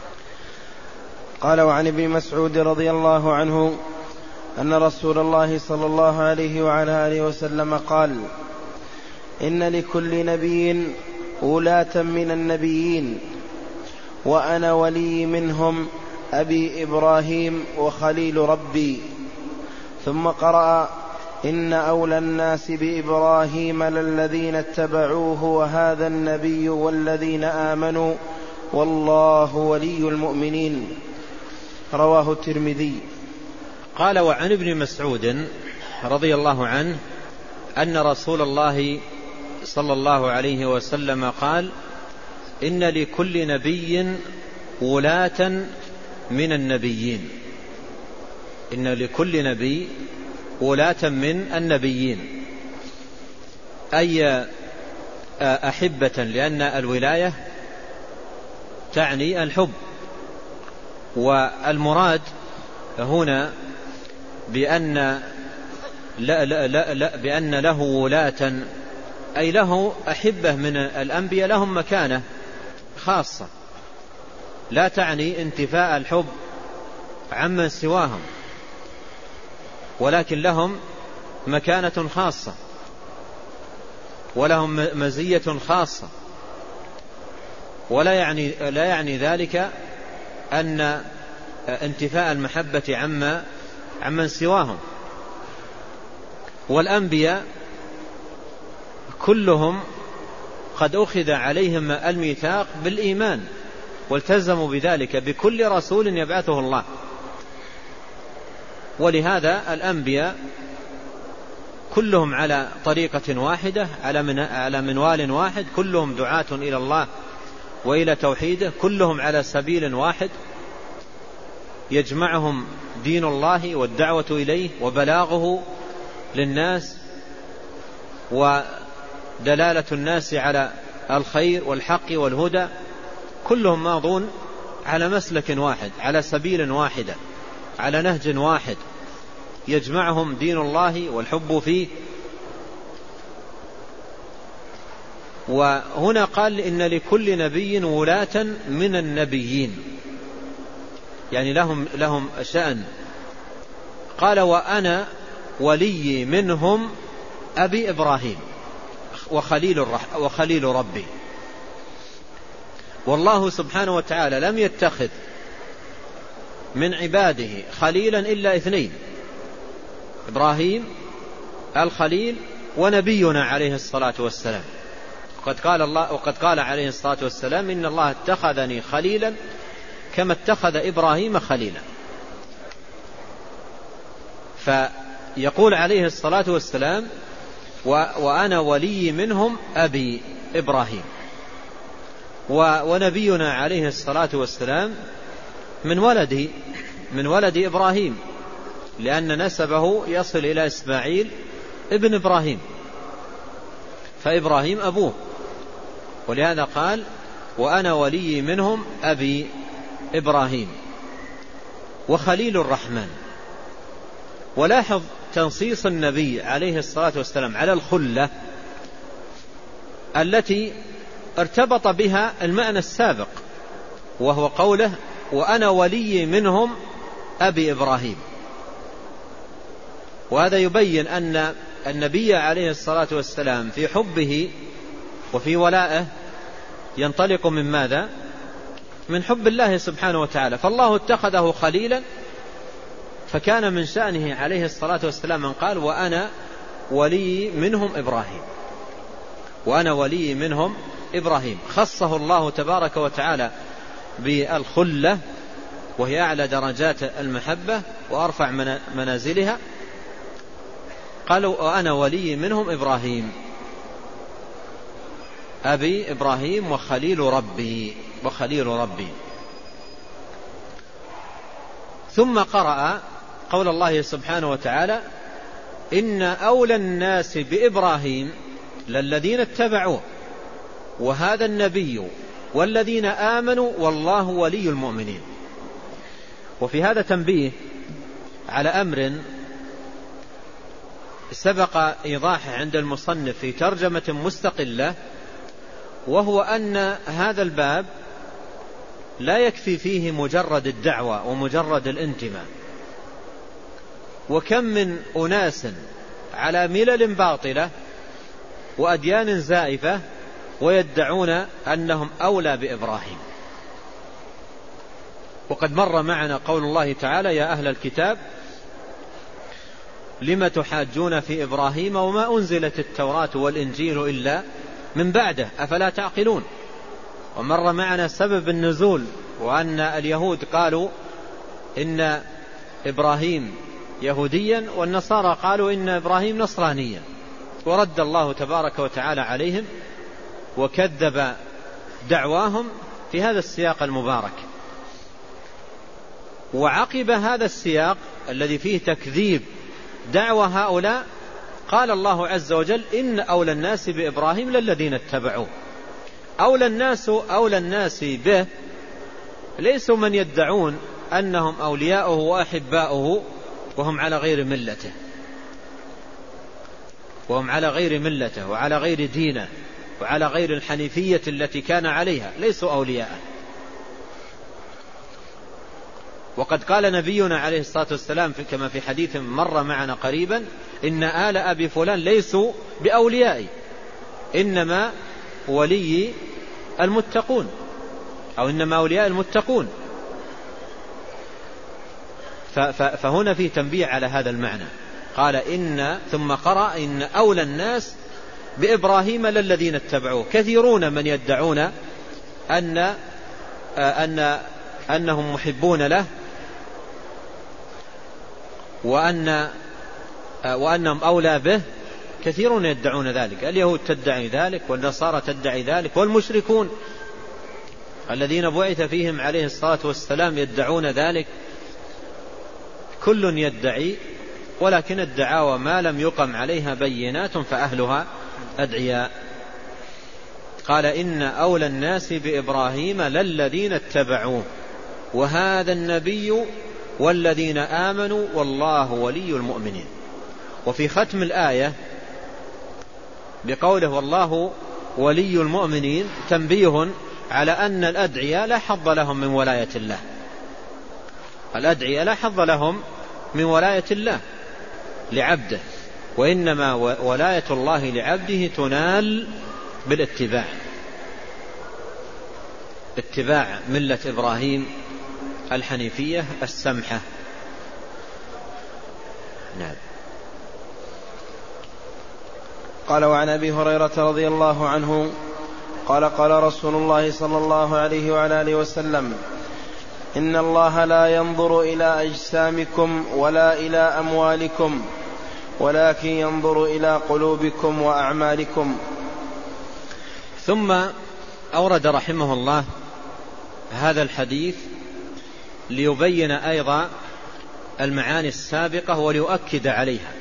قال: وعن ابن مسعود رضي الله عنه أن رسول الله صلى الله عليه وعلى آله وسلم قال: إن لكل نبي ولاة من النبيين، وأنا ولي منهم أبي إبراهيم وخليل ربي. ثم قرأ: إن أولى الناس بإبراهيم للذين اتبعوه وهذا النبي والذين آمنوا والله ولي المؤمنين. رواه الترمذي. قال: وعن ابن مسعود رضي الله عنه أن رسول الله صلى الله عليه وسلم قال: إن لكل نبي ولاة من النبيين. إن لكل نبي ولاة من النبيين، أي أحبة، لأن الولاية تعني الحب. والمراد هنا بأن بأن له ولاة أي له أحبة من الأنبياء لهم مكانة خاصة، لا تعني انتفاء الحب عمن سواهم، ولكن لهم مكانة خاصة ولهم مزية خاصة. لا يعني ذلك أن انتفاء المحبة عمن سواهم. والأنبياء كلهم قد أخذ عليهم الميثاق بالإيمان والتزموا بذلك بكل رسول يبعثه الله. ولهذا الأنبياء كلهم على طريقة واحدة، على منوال واحد، كلهم دعاة إلى الله وإلى توحيده، كلهم على سبيل واحد يجمعهم دين الله والدعوة إليه وبلاغه للناس ودلالة الناس على الخير والحق والهدى. كلهم ماضون على مسلك واحد، على سبيل واحدة، على نهج واحد يجمعهم دين الله والحب فيه. وهنا قال إن لكل نبي ولاة من النبيين، يعني لهم شأن. قال وأنا ولي منهم أبي إبراهيم وخليل ربي. والله سبحانه وتعالى لم يتخذ من عباده خليلا إلا اثنين: إبراهيم الخليل ونبينا عليه الصلاة والسلام. وقد قال عليه الصلاة والسلام: إن الله اتخذني خليلا كما اتخذ إبراهيم خليلا. فيقول عليه الصلاة والسلام: وأنا ولي منهم أبي إبراهيم. ونبينا عليه الصلاة والسلام من ولد إبراهيم، لأن نسبه يصل إلى إسماعيل ابن إبراهيم، فإبراهيم أبوه، ولهذا قال: وأنا ولي منهم أبي إبراهيم وخليل الرحمن. ولاحظ تنصيص النبي عليه الصلاة والسلام على الخلة التي ارتبط بها المعنى السابق، وهو قوله: وأنا ولي منهم أبي إبراهيم. وهذا يبين أن النبي عليه الصلاة والسلام في حبه وفي ولائه ينطلق من ماذا؟ من حب الله سبحانه وتعالى. فالله اتخذه خليلا، فكان من شأنه عليه الصلاة والسلام من قال: وأنا ولي منهم إبراهيم، وأنا ولي منهم إبراهيم. خصه الله تبارك وتعالى بالخلة، وهي أعلى درجات المحبة وأرفع منازلها. قالوا: وأنا ولي منهم إبراهيم أبي إبراهيم وخليل ربي. ثم قرأ قول الله سبحانه وتعالى: إن أولى الناس بإبراهيم للذين اتبعوه وهذا النبي والذين آمنوا والله ولي المؤمنين. وفي هذا تنبيه على أمر سبق إيضاحه عند المصنف في ترجمة مستقلة، وهو أن هذا الباب لا يكفي فيه مجرد الدعوة ومجرد الانتماء. وكم من أناس على ملل باطلة وأديان زائفة ويدعون أنهم أولى بإبراهيم. وقد مر معنا قول الله تعالى: يا أهل الكتاب لم تحاجون في إبراهيم وما أنزلت التوراة والإنجيل إلا من بعده أفلا تعقلون. ومر معنا سبب النزول، وأن اليهود قالوا إن إبراهيم يهوديا، والنصارى قالوا إن إبراهيم نصرانيا، ورد الله تبارك وتعالى عليهم وكذب دعواهم في هذا السياق المبارك. وعقب هذا السياق الذي فيه تكذيب دعوى هؤلاء قال الله عز وجل: إن أولى الناس بإبراهيم للذين اتبعوه. أولى الناس به ليسوا من يدعون أنهم أولياؤه وأحباؤه وهم على غير ملته وعلى غير دينه وعلى غير الحنيفية التي كان عليها، ليسوا أولياءه. وقد قال نبينا عليه الصلاة والسلام كما في حديث مر معنا قريبا: إن آل أبي فلان ليسوا بأوليائي، إنما ولي المتقون، أو إنما أولياء المتقون. فهنا في تنبيه على هذا المعنى. قال ثم قرأ: إن أولى الناس بإبراهيم للذين اتبعوه. كثيرون من يدعون أنهم محبون له وأنهم أولى به، كثيرون يدعون ذلك. اليهود تدعي ذلك، والنصارى تدعي ذلك، والمشركون الذين بعث فيهم عليه الصلاة والسلام يدعون ذلك. كل يدعي، ولكن الدعاوى ما لم يقم عليها بينات فأهلها أدعياء. قال إن أولى الناس بإبراهيم للذين اتبعوه وهذا النبي والذين آمنوا والله ولي المؤمنين. وفي ختم الآية بقوله والله ولي المؤمنين تنبيه على أن الأدعياء لا حظ لهم من ولاية الله. الأدعياء لا حظ لهم من ولاية الله لعبده، وإنما ولاية الله لعبده تنال بالاتباع، اتباع ملة إبراهيم الحنيفية السمحة. نعم. قال وعن أبي هريرة رضي الله عنه قال قال رسول الله صلى الله عليه وعلى آله وسلم إن الله لا ينظر إلى أجسامكم ولا إلى أموالكم ولكن ينظر إلى قلوبكم وأعمالكم. ثم أورد رحمه الله هذا الحديث ليبين أيضا المعاني السابقة وليؤكد عليها،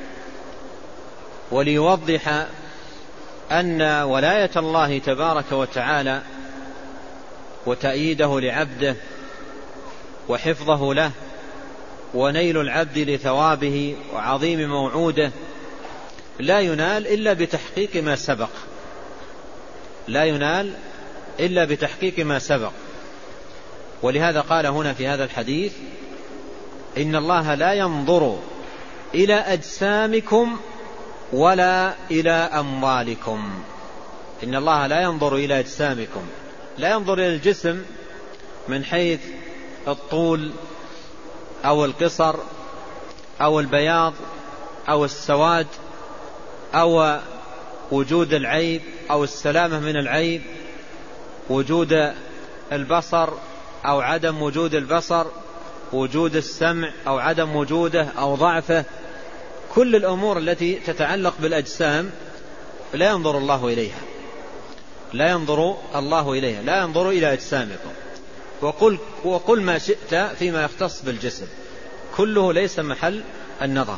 وليوضح أن ولاية الله تبارك وتعالى وتأييده لعبده وحفظه له ونيل العبد لثوابه وعظيم موعوده لا ينال إلا بتحقيق ما سبق، لا ينال إلا بتحقيق ما سبق. ولهذا قال هنا في هذا الحديث إن الله لا ينظر إلى أجسامكم ولا إلى أموالكم. إن الله لا ينظر إلى أجسامكم، لا ينظر إلى الجسم من حيث الطول أو القصر أو البياض أو السواد أو وجود العيب أو السلامة من العيب، وجود البصر أو عدم وجود البصر، وجود السمع أو عدم وجوده أو ضعفه. كل الأمور التي تتعلق بالأجسام لا ينظر الله إليها، لا ينظر الله إليها، لا ينظر إلى أجسامكم. وقل ما شئت فيما يختص بالجسم، كله ليس محل النظر،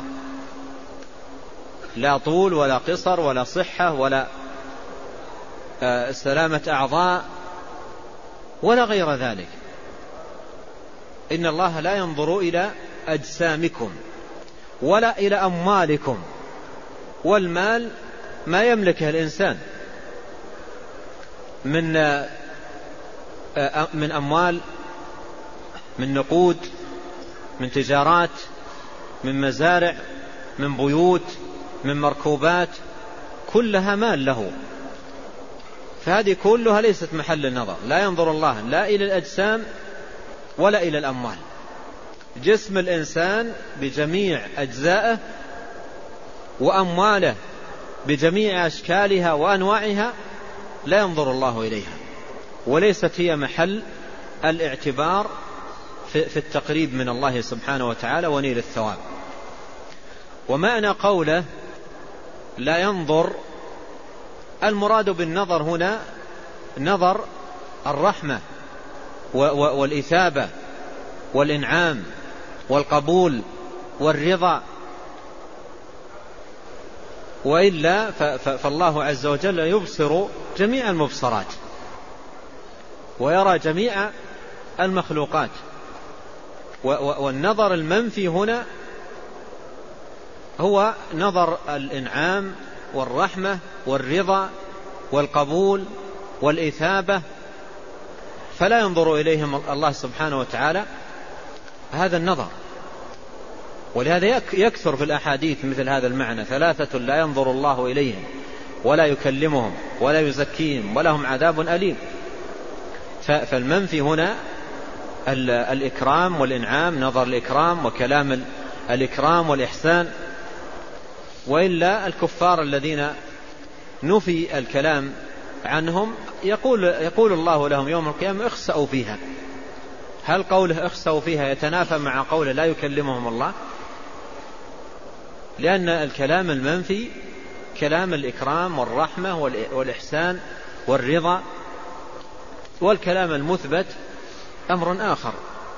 لا طول ولا قصر ولا صحة ولا سلامة أعضاء ولا غير ذلك. إن الله لا ينظر إلى أجسامكم ولا إلى أموالكم. والمال ما يملكه الإنسان من أموال، من نقود، من تجارات، من مزارع، من بيوت، من مركوبات، كلها مال له. فهذه كلها ليست محل النظر. لا ينظر الله لا إلى الأجسام ولا إلى الأموال. جسم الإنسان بجميع أجزائه وأمواله بجميع أشكالها وأنواعها لا ينظر الله إليها، وليست هي محل الاعتبار في التقريب من الله سبحانه وتعالى ونيل الثواب. ومعنى قوله لا ينظر، المراد بالنظر هنا نظر الرحمة والإثابة والإنعام والقبول والرضا، وإلا فالله عز وجل يبصر جميع المبصرات ويرى جميع المخلوقات. والنظر المنفي هنا هو نظر الإنعام والرحمة والرضا والقبول والإثابة، فلا ينظر إليهم الله سبحانه وتعالى هذا النظر. ولهذا يكثر في الأحاديث مثل هذا المعنى: ثلاثة لا ينظر الله إليهم ولا يكلمهم ولا يزكيهم ولهم عذاب أليم. فالمنفي هنا الإكرام والإنعام، نظر الإكرام وكلام الإكرام والإحسان. وإلا الكفار الذين نفي الكلام عنهم يقول الله لهم يوم القيامة اخسأوا فيها. هل قوله اخسأوا فيها يتنافى مع قوله لا يكلمهم الله؟ لأن الكلام المنفي كلام الإكرام والرحمة والإحسان والرضا، والكلام المثبت أمر آخر.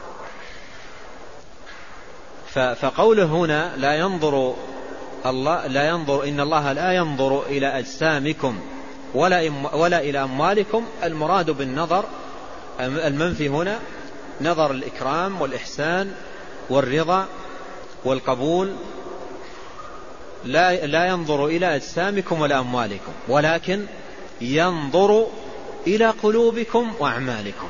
فقوله هنا لا ينظر إن الله لا ينظر إلى أجسامكم ولا إلى أموالكم، المراد بالنظر المنفي هنا نظر الإكرام والإحسان والرضا والقبول. لا ينظر إلى أجسامكم ولا أموالكم، ولكن ينظر إلى قلوبكم وأعمالكم.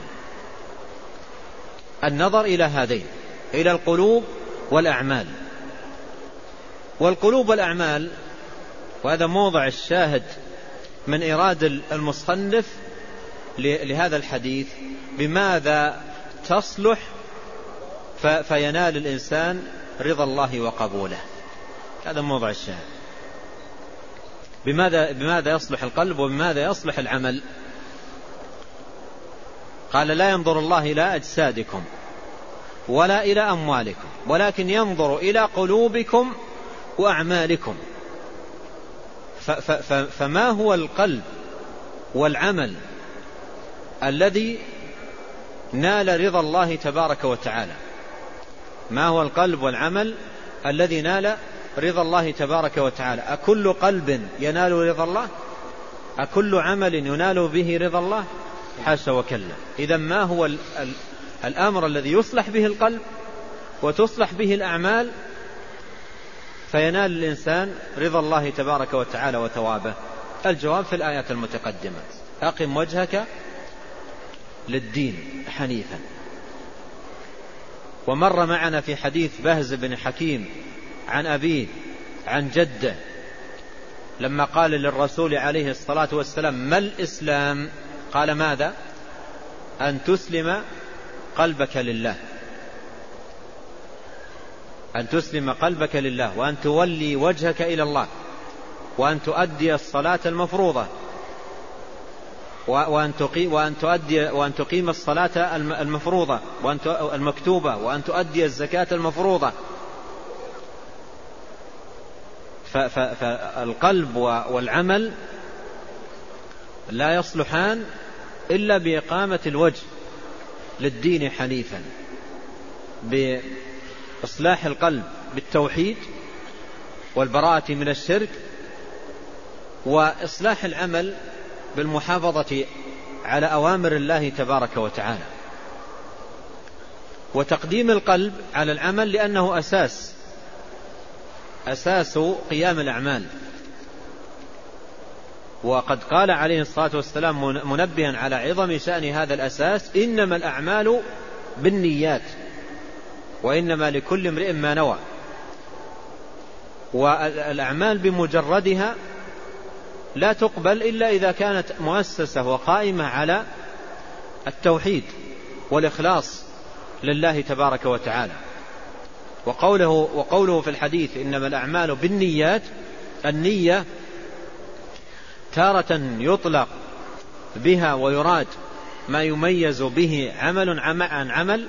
النظر إلى هذين، إلى القلوب والأعمال. والقلوب والأعمال، وهذا موضع الشاهد من إرادة المصنف لهذا الحديث، بماذا تصلح فينال الإنسان رضا الله وقبوله. هذا موضع الشاهد، بماذا يصلح القلب وبماذا يصلح العمل. قال لا ينظر الله إلى أجسادكم ولا إلى أموالكم، ولكن ينظر إلى قلوبكم وأعمالكم. فما هو القلب والعمل الذي نال رضا الله تبارك وتعالى؟ ما هو القلب والعمل الذي نال رضا الله تبارك وتعالى؟ أكل قلب ينال رضا الله؟ أكل عمل ينال به رضا الله؟ حاشا وكلا. إذا ما هو الأمر الذي يصلح به القلب وتصلح به الأعمال فينال الإنسان رضا الله تبارك وتعالى وثوابه؟ الجواب في الآيات المتقدمة: أقم وجهك للدين حنيفا. ومر معنا في حديث بهز بن حكيم عن أبيه عن جده لما قال للرسول عليه الصلاة والسلام: ما الإسلام؟ قال: ماذا؟ أن تسلم قلبك لله، أن تسلم قلبك لله، وأن تولي وجهك إلى الله، وأن تؤدي الصلاة المفروضة، وأن تقيم الصلاة المفروضة المكتوبة، وأن تؤدي الزكاة المفروضة. فالقلب والعمل لا يصلحان إلا بإقامة الوجه للدين حنيفا، بإصلاح القلب بالتوحيد والبراءة من الشرك، وإصلاح العمل بالمحافظة على أوامر الله تبارك وتعالى. وتقديم القلب على العمل لأنه أساس قيام الأعمال. وقد قال عليه الصلاة والسلام منبها على عظم شأن هذا الأساس: إنما الأعمال بالنيات وإنما لكل امرئ ما نوى. والأعمال بمجردها لا تقبل إلا إذا كانت مؤسسة وقائمة على التوحيد والإخلاص لله تبارك وتعالى. وقوله في الحديث: إنما الأعمال بالنيات، النية تارة يطلق بها ويراد ما يميز به عمل عن عمل،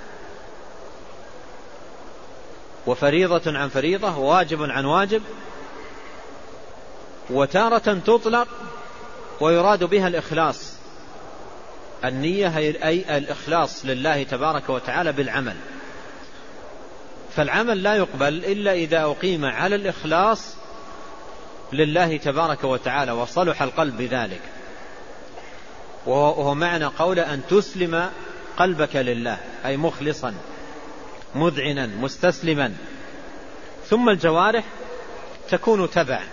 وفريضة عن فريضة، وواجب عن واجب. وتارة تطلق ويراد بها الإخلاص، النية أي الإخلاص لله تبارك وتعالى بالعمل. فالعمل لا يقبل إلا إذا أقيم على الإخلاص لله تبارك وتعالى وصلح القلب بذلك. وهو معنى قول أن تسلم قلبك لله، أي مخلصا مذعنا مستسلما. ثم الجوارح تكون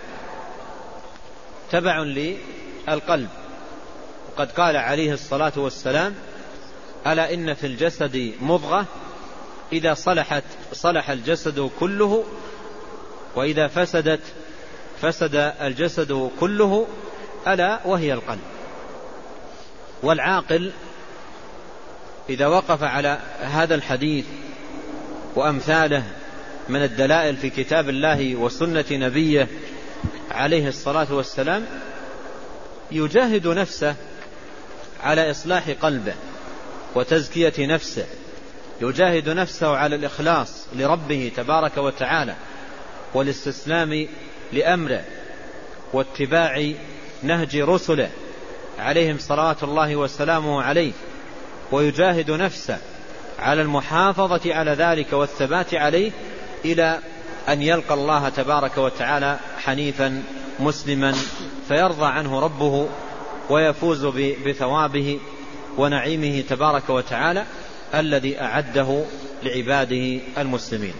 تبع للقلب. وقد قال عليه الصلاة والسلام: ألا إن في الجسد مضغة إذا صلح الجسد كله، وإذا فسد الجسد كله، ألا وهي القلب. والعاقل إذا وقف على هذا الحديث وأمثاله من الدلائل في كتاب الله وسنة نبيه عليه الصلاة والسلام يجاهد نفسه على إصلاح قلبه وتزكية نفسه، يجاهد نفسه على الإخلاص لربه تبارك وتعالى، والاستسلام لأمره واتباع نهج رسله عليهم صلوات الله وسلامه عليه، ويجاهد نفسه على المحافظة على ذلك والثبات عليه إلى أن يلقى الله تبارك وتعالى حنيفا مسلما فيرضى عنه ربه ويفوز بثوابه ونعيمه تبارك وتعالى الذي أعده لعباده المسلمين.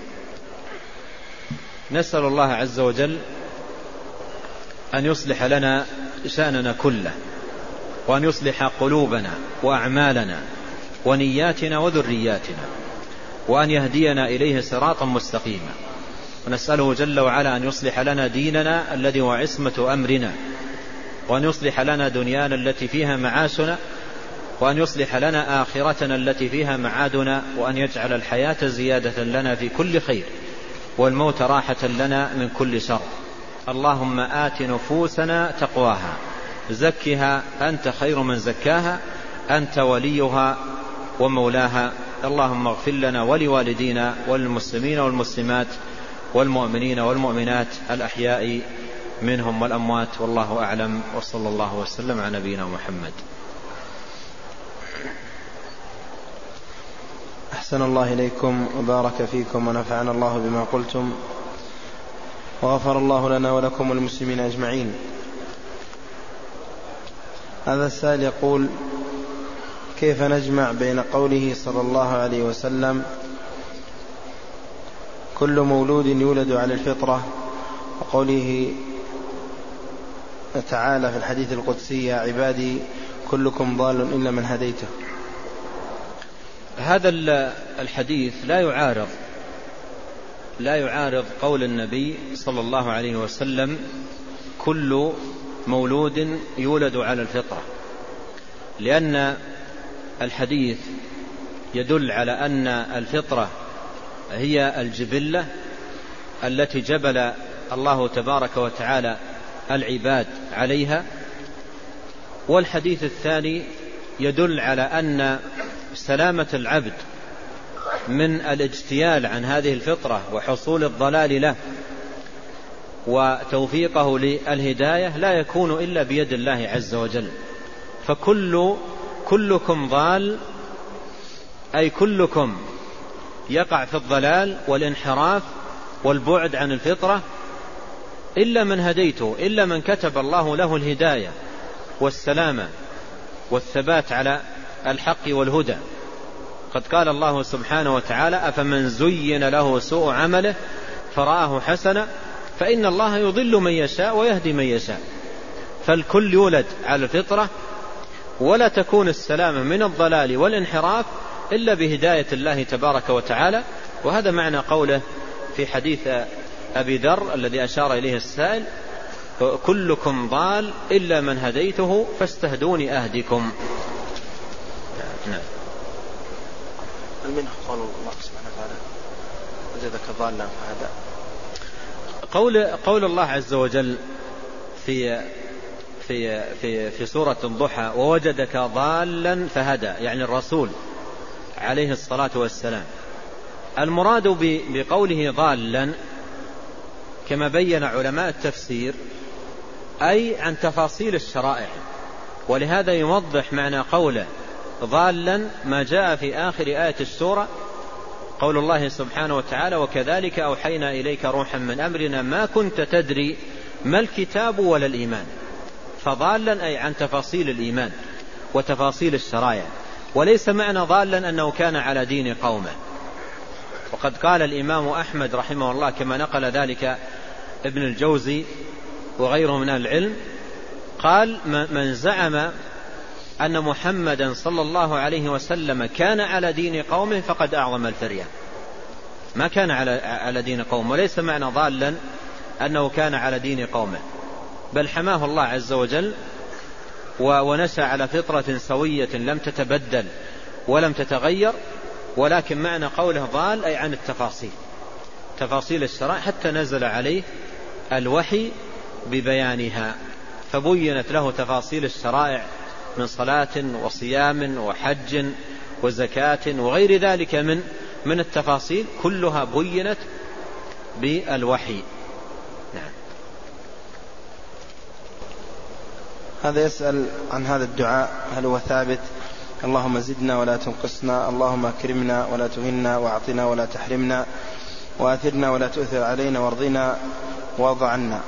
نسأل الله عز وجل أن يصلح لنا شأننا كله، وأن يصلح قلوبنا وأعمالنا ونياتنا وذرياتنا، وأن يهدينا إليه صراطا مستقيما. ونسأله جل وعلا أن يصلح لنا ديننا الذي هو عصمة أمرنا، وأن يصلح لنا دنيانا التي فيها معاشنا، وأن يصلح لنا آخرتنا التي فيها معادنا، وأن يجعل الحياة زيادة لنا في كل خير والموت راحة لنا من كل شر. اللهم آت نفوسنا تقواها زكها أنت خير من زكاها أنت وليها ومولاها. اللهم اغفر لنا ولوالدينا والمسلمين والمسلمات والمؤمنين والمؤمنات الأحياء منهم والأموات، والله أعلم، وصلى الله وسلم على نبينا محمد. أحسن الله إليكم وبارك فيكم ونفعنا الله بما قلتم، وغفر الله لنا ولكم والمسلمين أجمعين. هذا السائل يقول: كيف نجمع بين قوله صلى الله عليه وسلم كل مولود يولد على الفطرة، وقوله تعالى في الحديث القدسي: يا عبادي كلكم ضال إلا من هديته؟ هذا الحديث لا يعارض قول النبي صلى الله عليه وسلم: كل مولود يولد على الفطرة، لأن الحديث يدل على أن الفطرة هي الجبلة التي جبل الله تبارك وتعالى العباد عليها. والحديث الثاني يدل على أن سلامة العبد من الاجتيال عن هذه الفطرة وحصول الضلال له وتوفيقه للهداية لا يكون إلا بيد الله عز وجل. فكلكم ضال، أي كلكم يقع في الضلال والانحراف والبعد عن الفطرة إلا من هديته، إلا من كتب الله له الهداية والسلامة والثبات على الحق والهدى. قد قال الله سبحانه وتعالى: أفمن زين له سوء عمله فرآه حسنا فإن الله يضل من يشاء ويهدي من يشاء. فالكل يولد على الفطرة، ولا تكون السلامة من الضلال والانحراف إلا بهداية الله تبارك وتعالى. وهذا معنى قوله في حديث أبي ذر الذي أشار إليه السائل: كلكم ضال إلا من هديته فاستهدوني أهدكم. نعم. منه قول الله سبحانه وتعالى: وجدك ضالا فهدى. قول الله عز وجل في سورة الضحى: ووجدك ضالا فهدى، يعني الرسول عليه الصلاة والسلام. المراد بقوله ضالا كما بين علماء التفسير أي عن تفاصيل الشرائع، ولهذا يوضح معنى قوله ضالا ما جاء في آخر آية السورة، قول الله سبحانه وتعالى: وكذلك أوحينا إليك روحا من أمرنا ما كنت تدري ما الكتاب ولا الإيمان. فضالا أي عن تفاصيل الإيمان وتفاصيل الشرائع، وليس معنى ضالا أنه كان على دين قومه. وقد قال الإمام أحمد رحمه الله كما نقل ذلك ابن الجوزي وغيره من العلم، قال: من زعم أن محمدا صلى الله عليه وسلم كان على دين قومه فقد أعظم الفرية. ما كان على دين قومه، وليس معنى ضالا أنه كان على دين قومه، بل حماه الله عز وجل ونشأ على فطرة سوية لم تتبدل ولم تتغير. ولكن معنى قوله ضال أي عن التفاصيل، تفاصيل الشرائع، حتى نزل عليه الوحي ببيانها، فبينت له تفاصيل الشرائع من صلاة وصيام وحج وزكاة وغير ذلك من التفاصيل، كلها بينت بالوحي هذا يسأل عن هذا الدعاء، هل هو ثابت؟ اللهم زدنا ولا تنقصنا، اللهم أكرمنا ولا تهنا، وأعطنا ولا تحرمنا، وآثرنا ولا تؤثر علينا، وارضنا وارض عنا.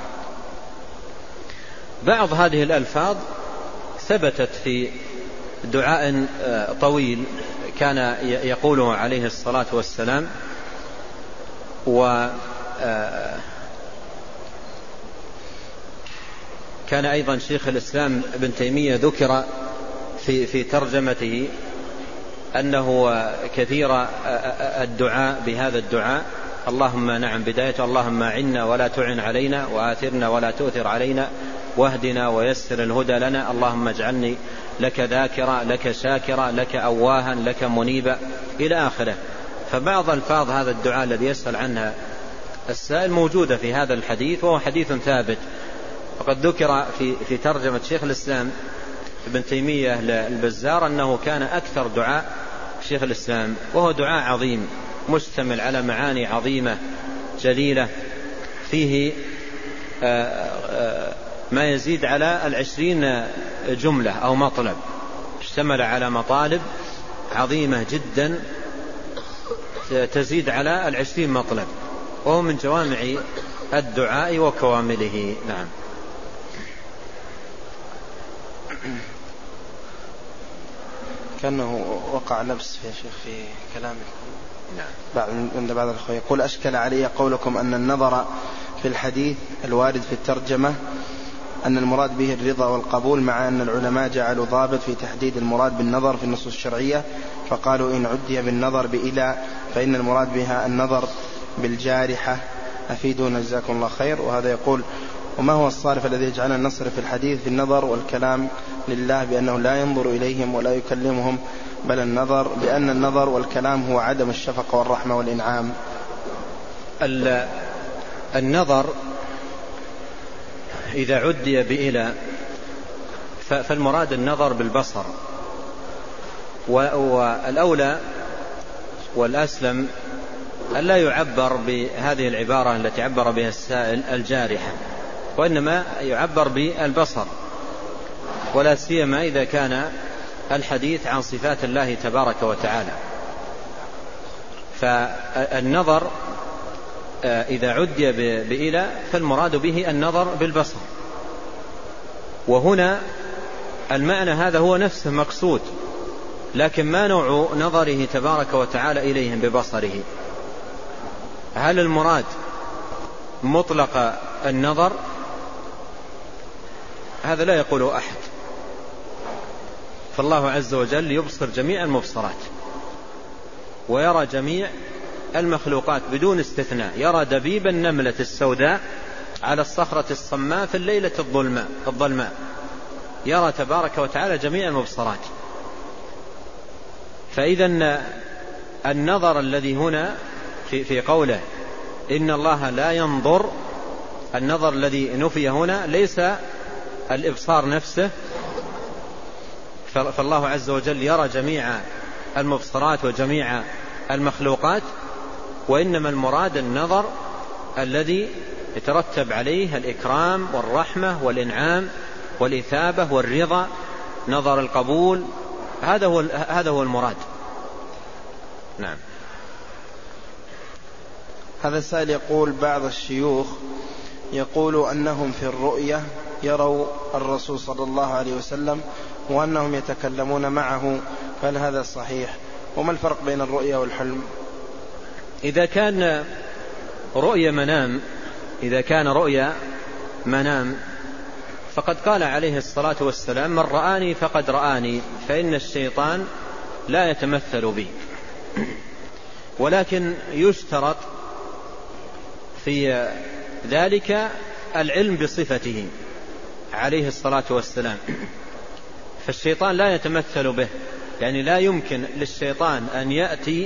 بعض هذه الألفاظ ثبتت في دعاء طويل كان يقوله عليه الصلاة والسلام، وكان أيضا شيخ الإسلام ابن تيمية ذكر في ترجمته أنه كثير الدعاء بهذا الدعاء، اللهم نعم بداية اللهم عنا ولا تعن علينا، وآثرنا ولا تؤثر علينا، واهدنا ويسر الهدى لنا، اللهم اجعلني لك ذاكرا لك شاكرا لك أواها لك منيبا إلى آخره. فبعض الفاظ هذا الدعاء الذي يسأل عنها السائل موجودة في هذا الحديث، وهو حديث ثابت. وقد ذكر في ترجمة شيخ الإسلام ابن تيمية للبزار أنه كان أكثر دعاء شيخ الإسلام، وهو دعاء عظيم مشتمل على معاني عظيمة جليلة، فيه ما يزيد على 20 جملة أو مطلب، اشتمل على مطالب عظيمة جدا تزيد على 20 مطلب، وهو من جوامع الدعاء وكوامله. نعم. كأنه وقع لبس يا شيخ في كلامكم. نعم. عند بعض الأخوة يقول: أشكل علي قولكم أن النظر في الحديث الوارد في الترجمة أن المراد به الرضا والقبول، مع أن العلماء جعلوا ضابط في تحديد المراد بالنظر في النصوص الشرعية، فقالوا إن عدي بالنظر بإلى فإن المراد بها النظر بالجارحة. أفيدونا جزاكم الله خير. وهذا يقول: وما هو الصارف الذي يجعلنا نصرف الحديث في النظر والكلام لله بأنه لا ينظر إليهم ولا يكلمهم، بل النظر بأن النظر والكلام هو عدم الشفقة والرحمة والإنعام؟ النظر إذا عدي بإلى فالمراد النظر بالبصر، والأولى والأسلم أن لا يعبر بهذه العبارة التي عبر بها السائل الجارحة، وإنما يعبر بالبصر، ولا سيما إذا كان الحديث عن صفات الله تبارك وتعالى. فالنظر إذا عدي بإلى فالمراد به النظر بالبصر، وهنا المعنى هذا هو نفسه مقصود، لكن ما نوع نظره تبارك وتعالى إليهم ببصره؟ هل المراد مطلق النظر؟ هذا لا يقوله أحد، فالله عز وجل يبصر جميع المبصرات ويرى جميع المخلوقات بدون استثناء، يرى دبيب النملة السوداء على الصخرة الصماء في الليلة الظلماء، يرى تبارك وتعالى جميع المبصرات. فإذا النظر الذي هنا في قوله إن الله لا ينظر، النظر الذي نفي هنا ليس الإبصار نفسه، فالله عز وجل يرى جميع المبصرات وجميع المخلوقات، وإنما المراد النظر الذي يترتب عليه الإكرام والرحمة والإنعام والإثابة والرضا، نظر القبول، هذا هو المراد. نعم. هذا السائل يقول: بعض الشيوخ يقول أنهم في الرؤية يروا الرسول صلى الله عليه وسلم وأنهم يتكلمون معه، فهل هذا صحيح؟ وما الفرق بين الرؤية والحلم؟ إذا كان رؤيا منام فقد قال عليه الصلاة والسلام: من رآني فقد رآني، فإن الشيطان لا يتمثل بي. ولكن يشترط في ذلك العلم بصفته عليه الصلاة والسلام، فالشيطان لا يتمثل به، يعني لا يمكن للشيطان أن يأتي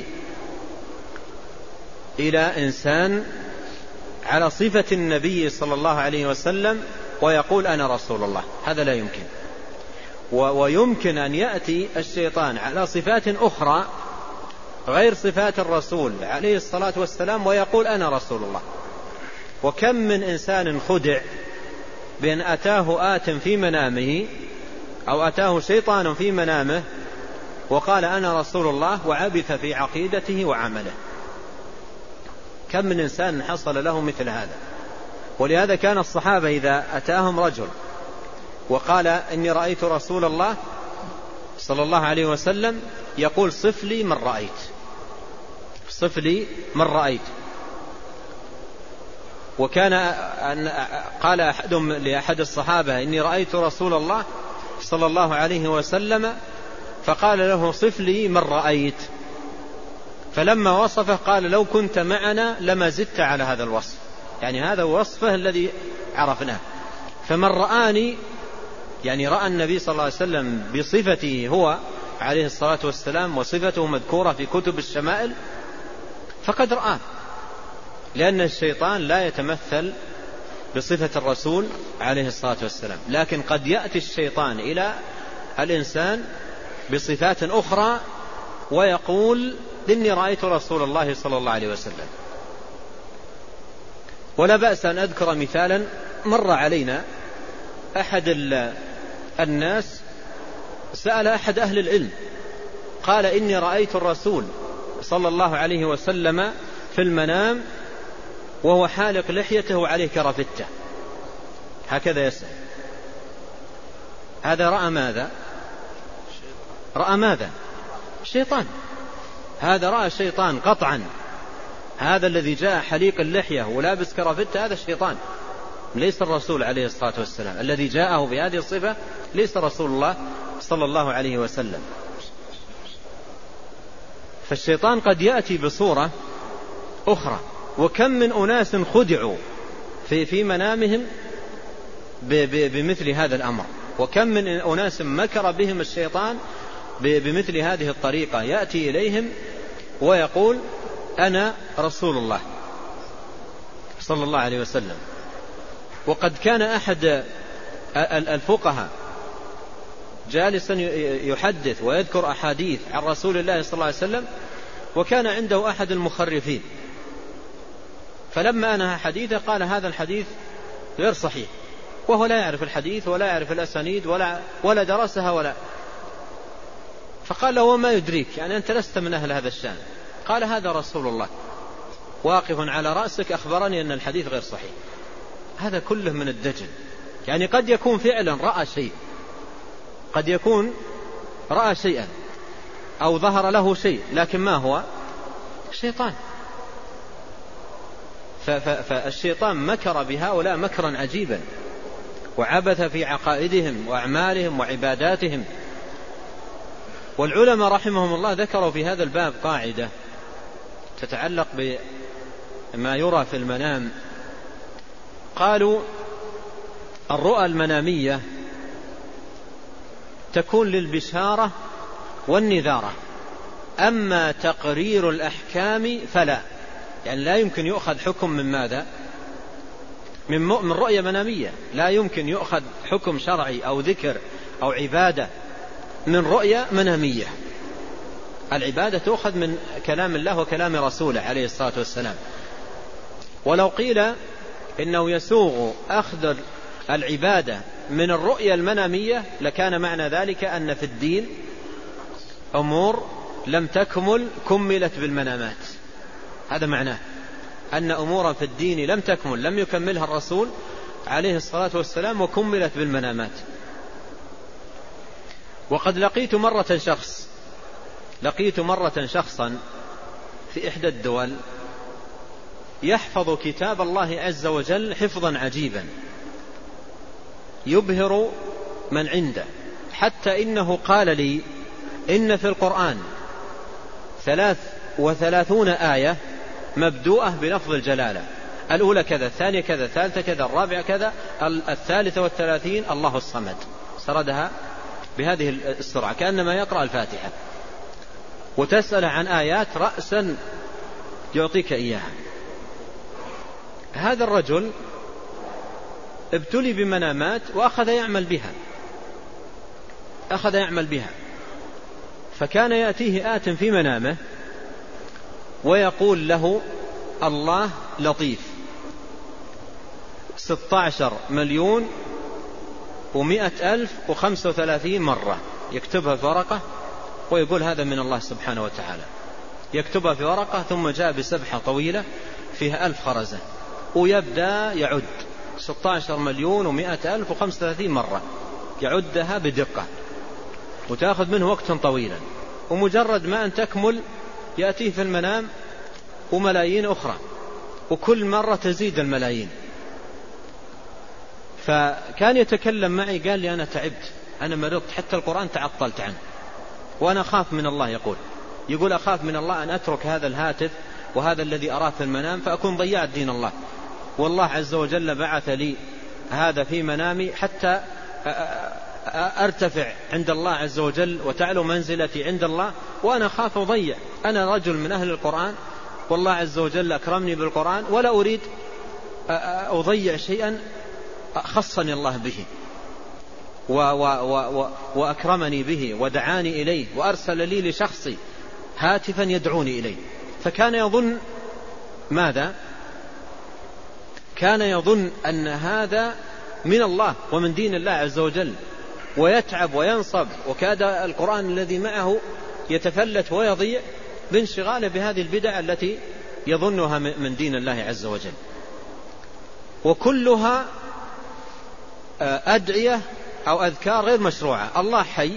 إلى إنسان على صفة النبي صلى الله عليه وسلم ويقول أنا رسول الله، هذا لا يمكن. ويمكن أن يأتي الشيطان على صفات أخرى غير صفات الرسول عليه الصلاة والسلام ويقول أنا رسول الله. وكم من إنسان خدع بأن أتاه آت في منامه أو أتاه شيطان في منامه وقال أنا رسول الله وعبث في عقيدته وعمله. كم من إنسان حصل له مثل هذا. ولهذا كان الصحابة إذا أتاهم رجل وقال إني رأيت رسول الله صلى الله عليه وسلم يقول صف لي من رأيت، صف لي من رأيت. وكان قال أحدهم لأحد الصحابة إني رأيت رسول الله صلى الله عليه وسلم فقال له صف لي من رأيت، فلما وصفه قال لو كنت معنا لما زدت على هذا الوصف، يعني هذا وصفه الذي عرفناه. فمن رآني يعني رأى النبي صلى الله عليه وسلم بصفته هو عليه الصلاة والسلام وصفته مذكورة في كتب الشمائل فقد رآه، لأن الشيطان لا يتمثل بصفة الرسول عليه الصلاة والسلام، لكن قد يأتي الشيطان إلى الإنسان بصفات أخرى ويقول إني رأيت رسول الله صلى الله عليه وسلم. ولا بأس أن أذكر مثالا مر علينا. أحد الناس سأل أحد أهل العلم قال إني رأيت الرسول صلى الله عليه وسلم في المنام وهو حالق لحيته وعليه كرافتة، هكذا يسأل. هذا رأى ماذا؟ رأى ماذا؟ الشيطان. هذا رأى الشيطان قطعا. هذا الذي جاء حليق اللحية ولابس كرافتة هذا الشيطان، ليس الرسول عليه الصلاة والسلام. الذي جاءه بهذه الصفة ليس رسول الله صلى الله عليه وسلم. فالشيطان قد يأتي بصورة أخرى. وكم من أناس خدعوا في منامهم بمثل هذا الأمر، وكم من أناس مكر بهم الشيطان بمثل هذه الطريقة. يأتي إليهم ويقول أنا رسول الله صلى الله عليه وسلم. وقد كان أحد الفقهاء جالسا يحدث ويذكر أحاديث عن رسول الله صلى الله عليه وسلم، وكان عنده أحد المخرفين، فلما أنهى حديثه قال هذا الحديث غير صحيح، وهو لا يعرف الحديث ولا يعرف الأسانيد ولا درسها ولا. فقال له وما يدريك، يعني أنت لست من أهل هذا الشأن. قال هذا رسول الله واقف على رأسك أخبرني أن الحديث غير صحيح. هذا كله من الدجل. يعني قد يكون فعلا رأى شيء، قد يكون رأى شيئا أو ظهر له شيء، لكن ما هو؟ الشيطان. فالشيطان مكر بهؤلاء مكرا عجيبا وعبث في عقائدهم وأعمالهم وعباداتهم. والعلماء رحمهم الله ذكروا في هذا الباب قاعدة تتعلق بما يرى في المنام. قالوا الرؤى المنامية تكون للبشارة والنذارة، أما تقرير الأحكام فلا، يعني لا يمكن يؤخذ حكم من ماذا؟ من رؤية منامية. لا يمكن يؤخذ حكم شرعي أو ذكر أو عبادة من رؤية منامية. العبادة تؤخذ من كلام الله وكلام رسوله عليه الصلاة والسلام. ولو قيل إنه يسوغ أخذ العبادة من الرؤية المنامية لكان معنى ذلك أن في الدين أمور لم تكمل كملت بالمنامات. هذا معناه أن أمورا في الدين لم تكمل، لم يكملها الرسول عليه الصلاة والسلام وكملت بالمنامات. وقد لقيت مرة شخصا في إحدى الدول يحفظ كتاب الله عز وجل حفظا عجيبا يبهر من عنده، حتى إنه قال لي إن في القرآن 33 آية مبدوءة بلفظ الجلالة، الأولى كذا، الثانية كذا، الثالثة كذا، الرابعة كذا، 33 الله الصمد. سردها بهذه السرعة كأنما يقرأ الفاتحة، وتسأل عن آيات رأسا يعطيك إياها. هذا الرجل ابتلي بمنامات وأخذ يعمل بها. فكان يأتيه آت في منامه ويقول له الله لطيف 16,999,999 100,000 و35 مرة يكتبها في ورقة ويقول هذا من الله سبحانه وتعالى. يكتبها في ورقة ثم جاء بسبحة طويلة فيها 1000 خرزة ويبدأ يعد 16,100,000 و35 مرة، يعدها بدقة وتأخذ منه وقتا طويلا، ومجرد ما أن تكمل يأتيه في المنام وملايين أخرى، وكل مرة تزيد الملايين. فكان يتكلم معي قال لي أنا تعبت، أنا مرضت، حتى القرآن تعطلت عنه، وأنا أخاف من الله. يقول أخاف من الله أن أترك هذا الهاتف وهذا الذي أراه في المنام فأكون ضيعت دين الله، والله عز وجل بعث لي هذا في منامي حتى أرتفع عند الله عز وجل وتعلو منزلتي عند الله، وأنا أخاف أضيع. أنا رجل من أهل القرآن والله عز وجل أكرمني بالقرآن، ولا أريد أضيع شيئا خصني الله به وأكرمني به ودعاني إليه وأرسل لي لشخصي هاتفا يدعوني إليه. فكان يظن ماذا؟ كان يظن أن هذا من الله ومن دين الله عز وجل، ويتعب وينصب، وكاد القرآن الذي معه يتفلت ويضيع بانشغاله بهذه البدع التي يظنها من دين الله عز وجل، وكلها أدعية أو أذكار غير مشروعة. الله حي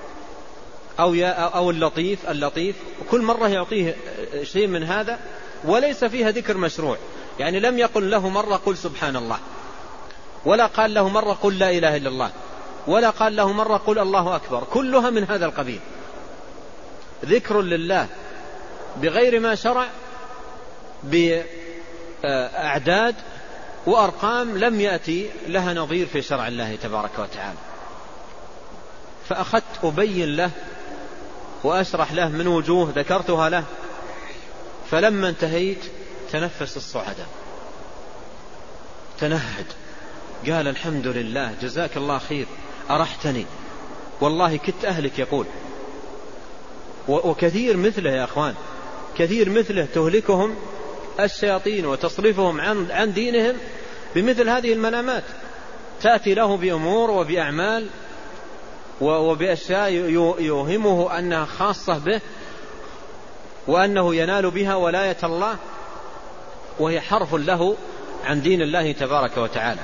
أو اللطيف وكل مرة يعطيه شيء من هذا وليس فيها ذكر مشروع. يعني لم يقل له مرة قل سبحان الله، ولا قال له مرة قل لا إله إلا الله، ولا قال له مرة قل الله أكبر، كلها من هذا القبيل، ذكر لله بغير ما شرع، بأعداد وأرقام لم يأتي لها نظير في شرع الله تبارك وتعالى. فأخذت أبين له وأشرح له من وجوه ذكرتها له، فلما انتهيت تنفس الصعدة، تنهد، قال الحمد لله جزاك الله خير أرحتني، والله كنت أهلك. يقول وكثير مثله يا أخوان، كثير مثله تهلكهم الشياطين وتصرفهم عن دينهم بمثل هذه المنامات. تأتي له بأمور وبأعمال وبأشياء يوهمه أنها خاصة به وأنه ينال بها ولاية الله، وهي حرف له عن دين الله تبارك وتعالى.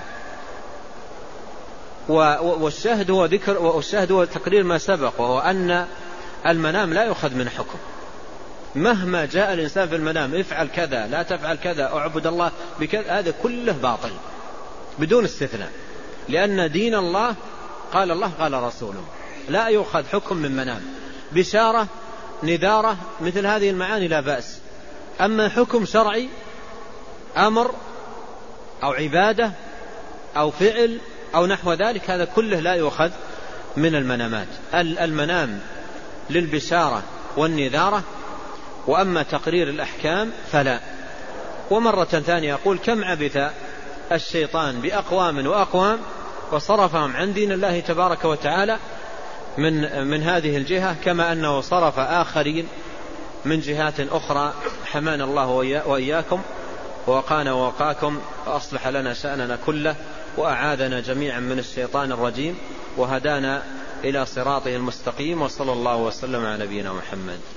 والشاهد هو ذكر، والشاهد هو تقرير ما سبق، وهو أن المنام لا يؤخذ من حكم. مهما جاء الإنسان في المنام افعل كذا لا تفعل كذا اعبد الله بكذا، هذا كله باطل بدون استثناء، لأن دين الله قال الله قال رسوله، لا يؤخذ حكم من منام. بشارة نذارة مثل هذه المعاني لا بأس، أما حكم شرعي أمر أو عبادة أو فعل أو نحو ذلك هذا كله لا يؤخذ من المنامات. المنام للبشارة والنذارة، وأما تقرير الأحكام فلا. ومرة ثانية يقول كم عبث الشيطان بأقوام وأقوام وصرفهم عن دين الله تبارك وتعالى من هذه الجهة، كما أنه صرف آخرين من جهات أخرى. حمانا الله وإياكم ووقانا ووقاكم وأصلح لنا شأننا كله، وأعاذنا جميعا من الشيطان الرجيم، وهدانا إلى صراطه المستقيم، وصلى الله وسلم على نبينا محمد.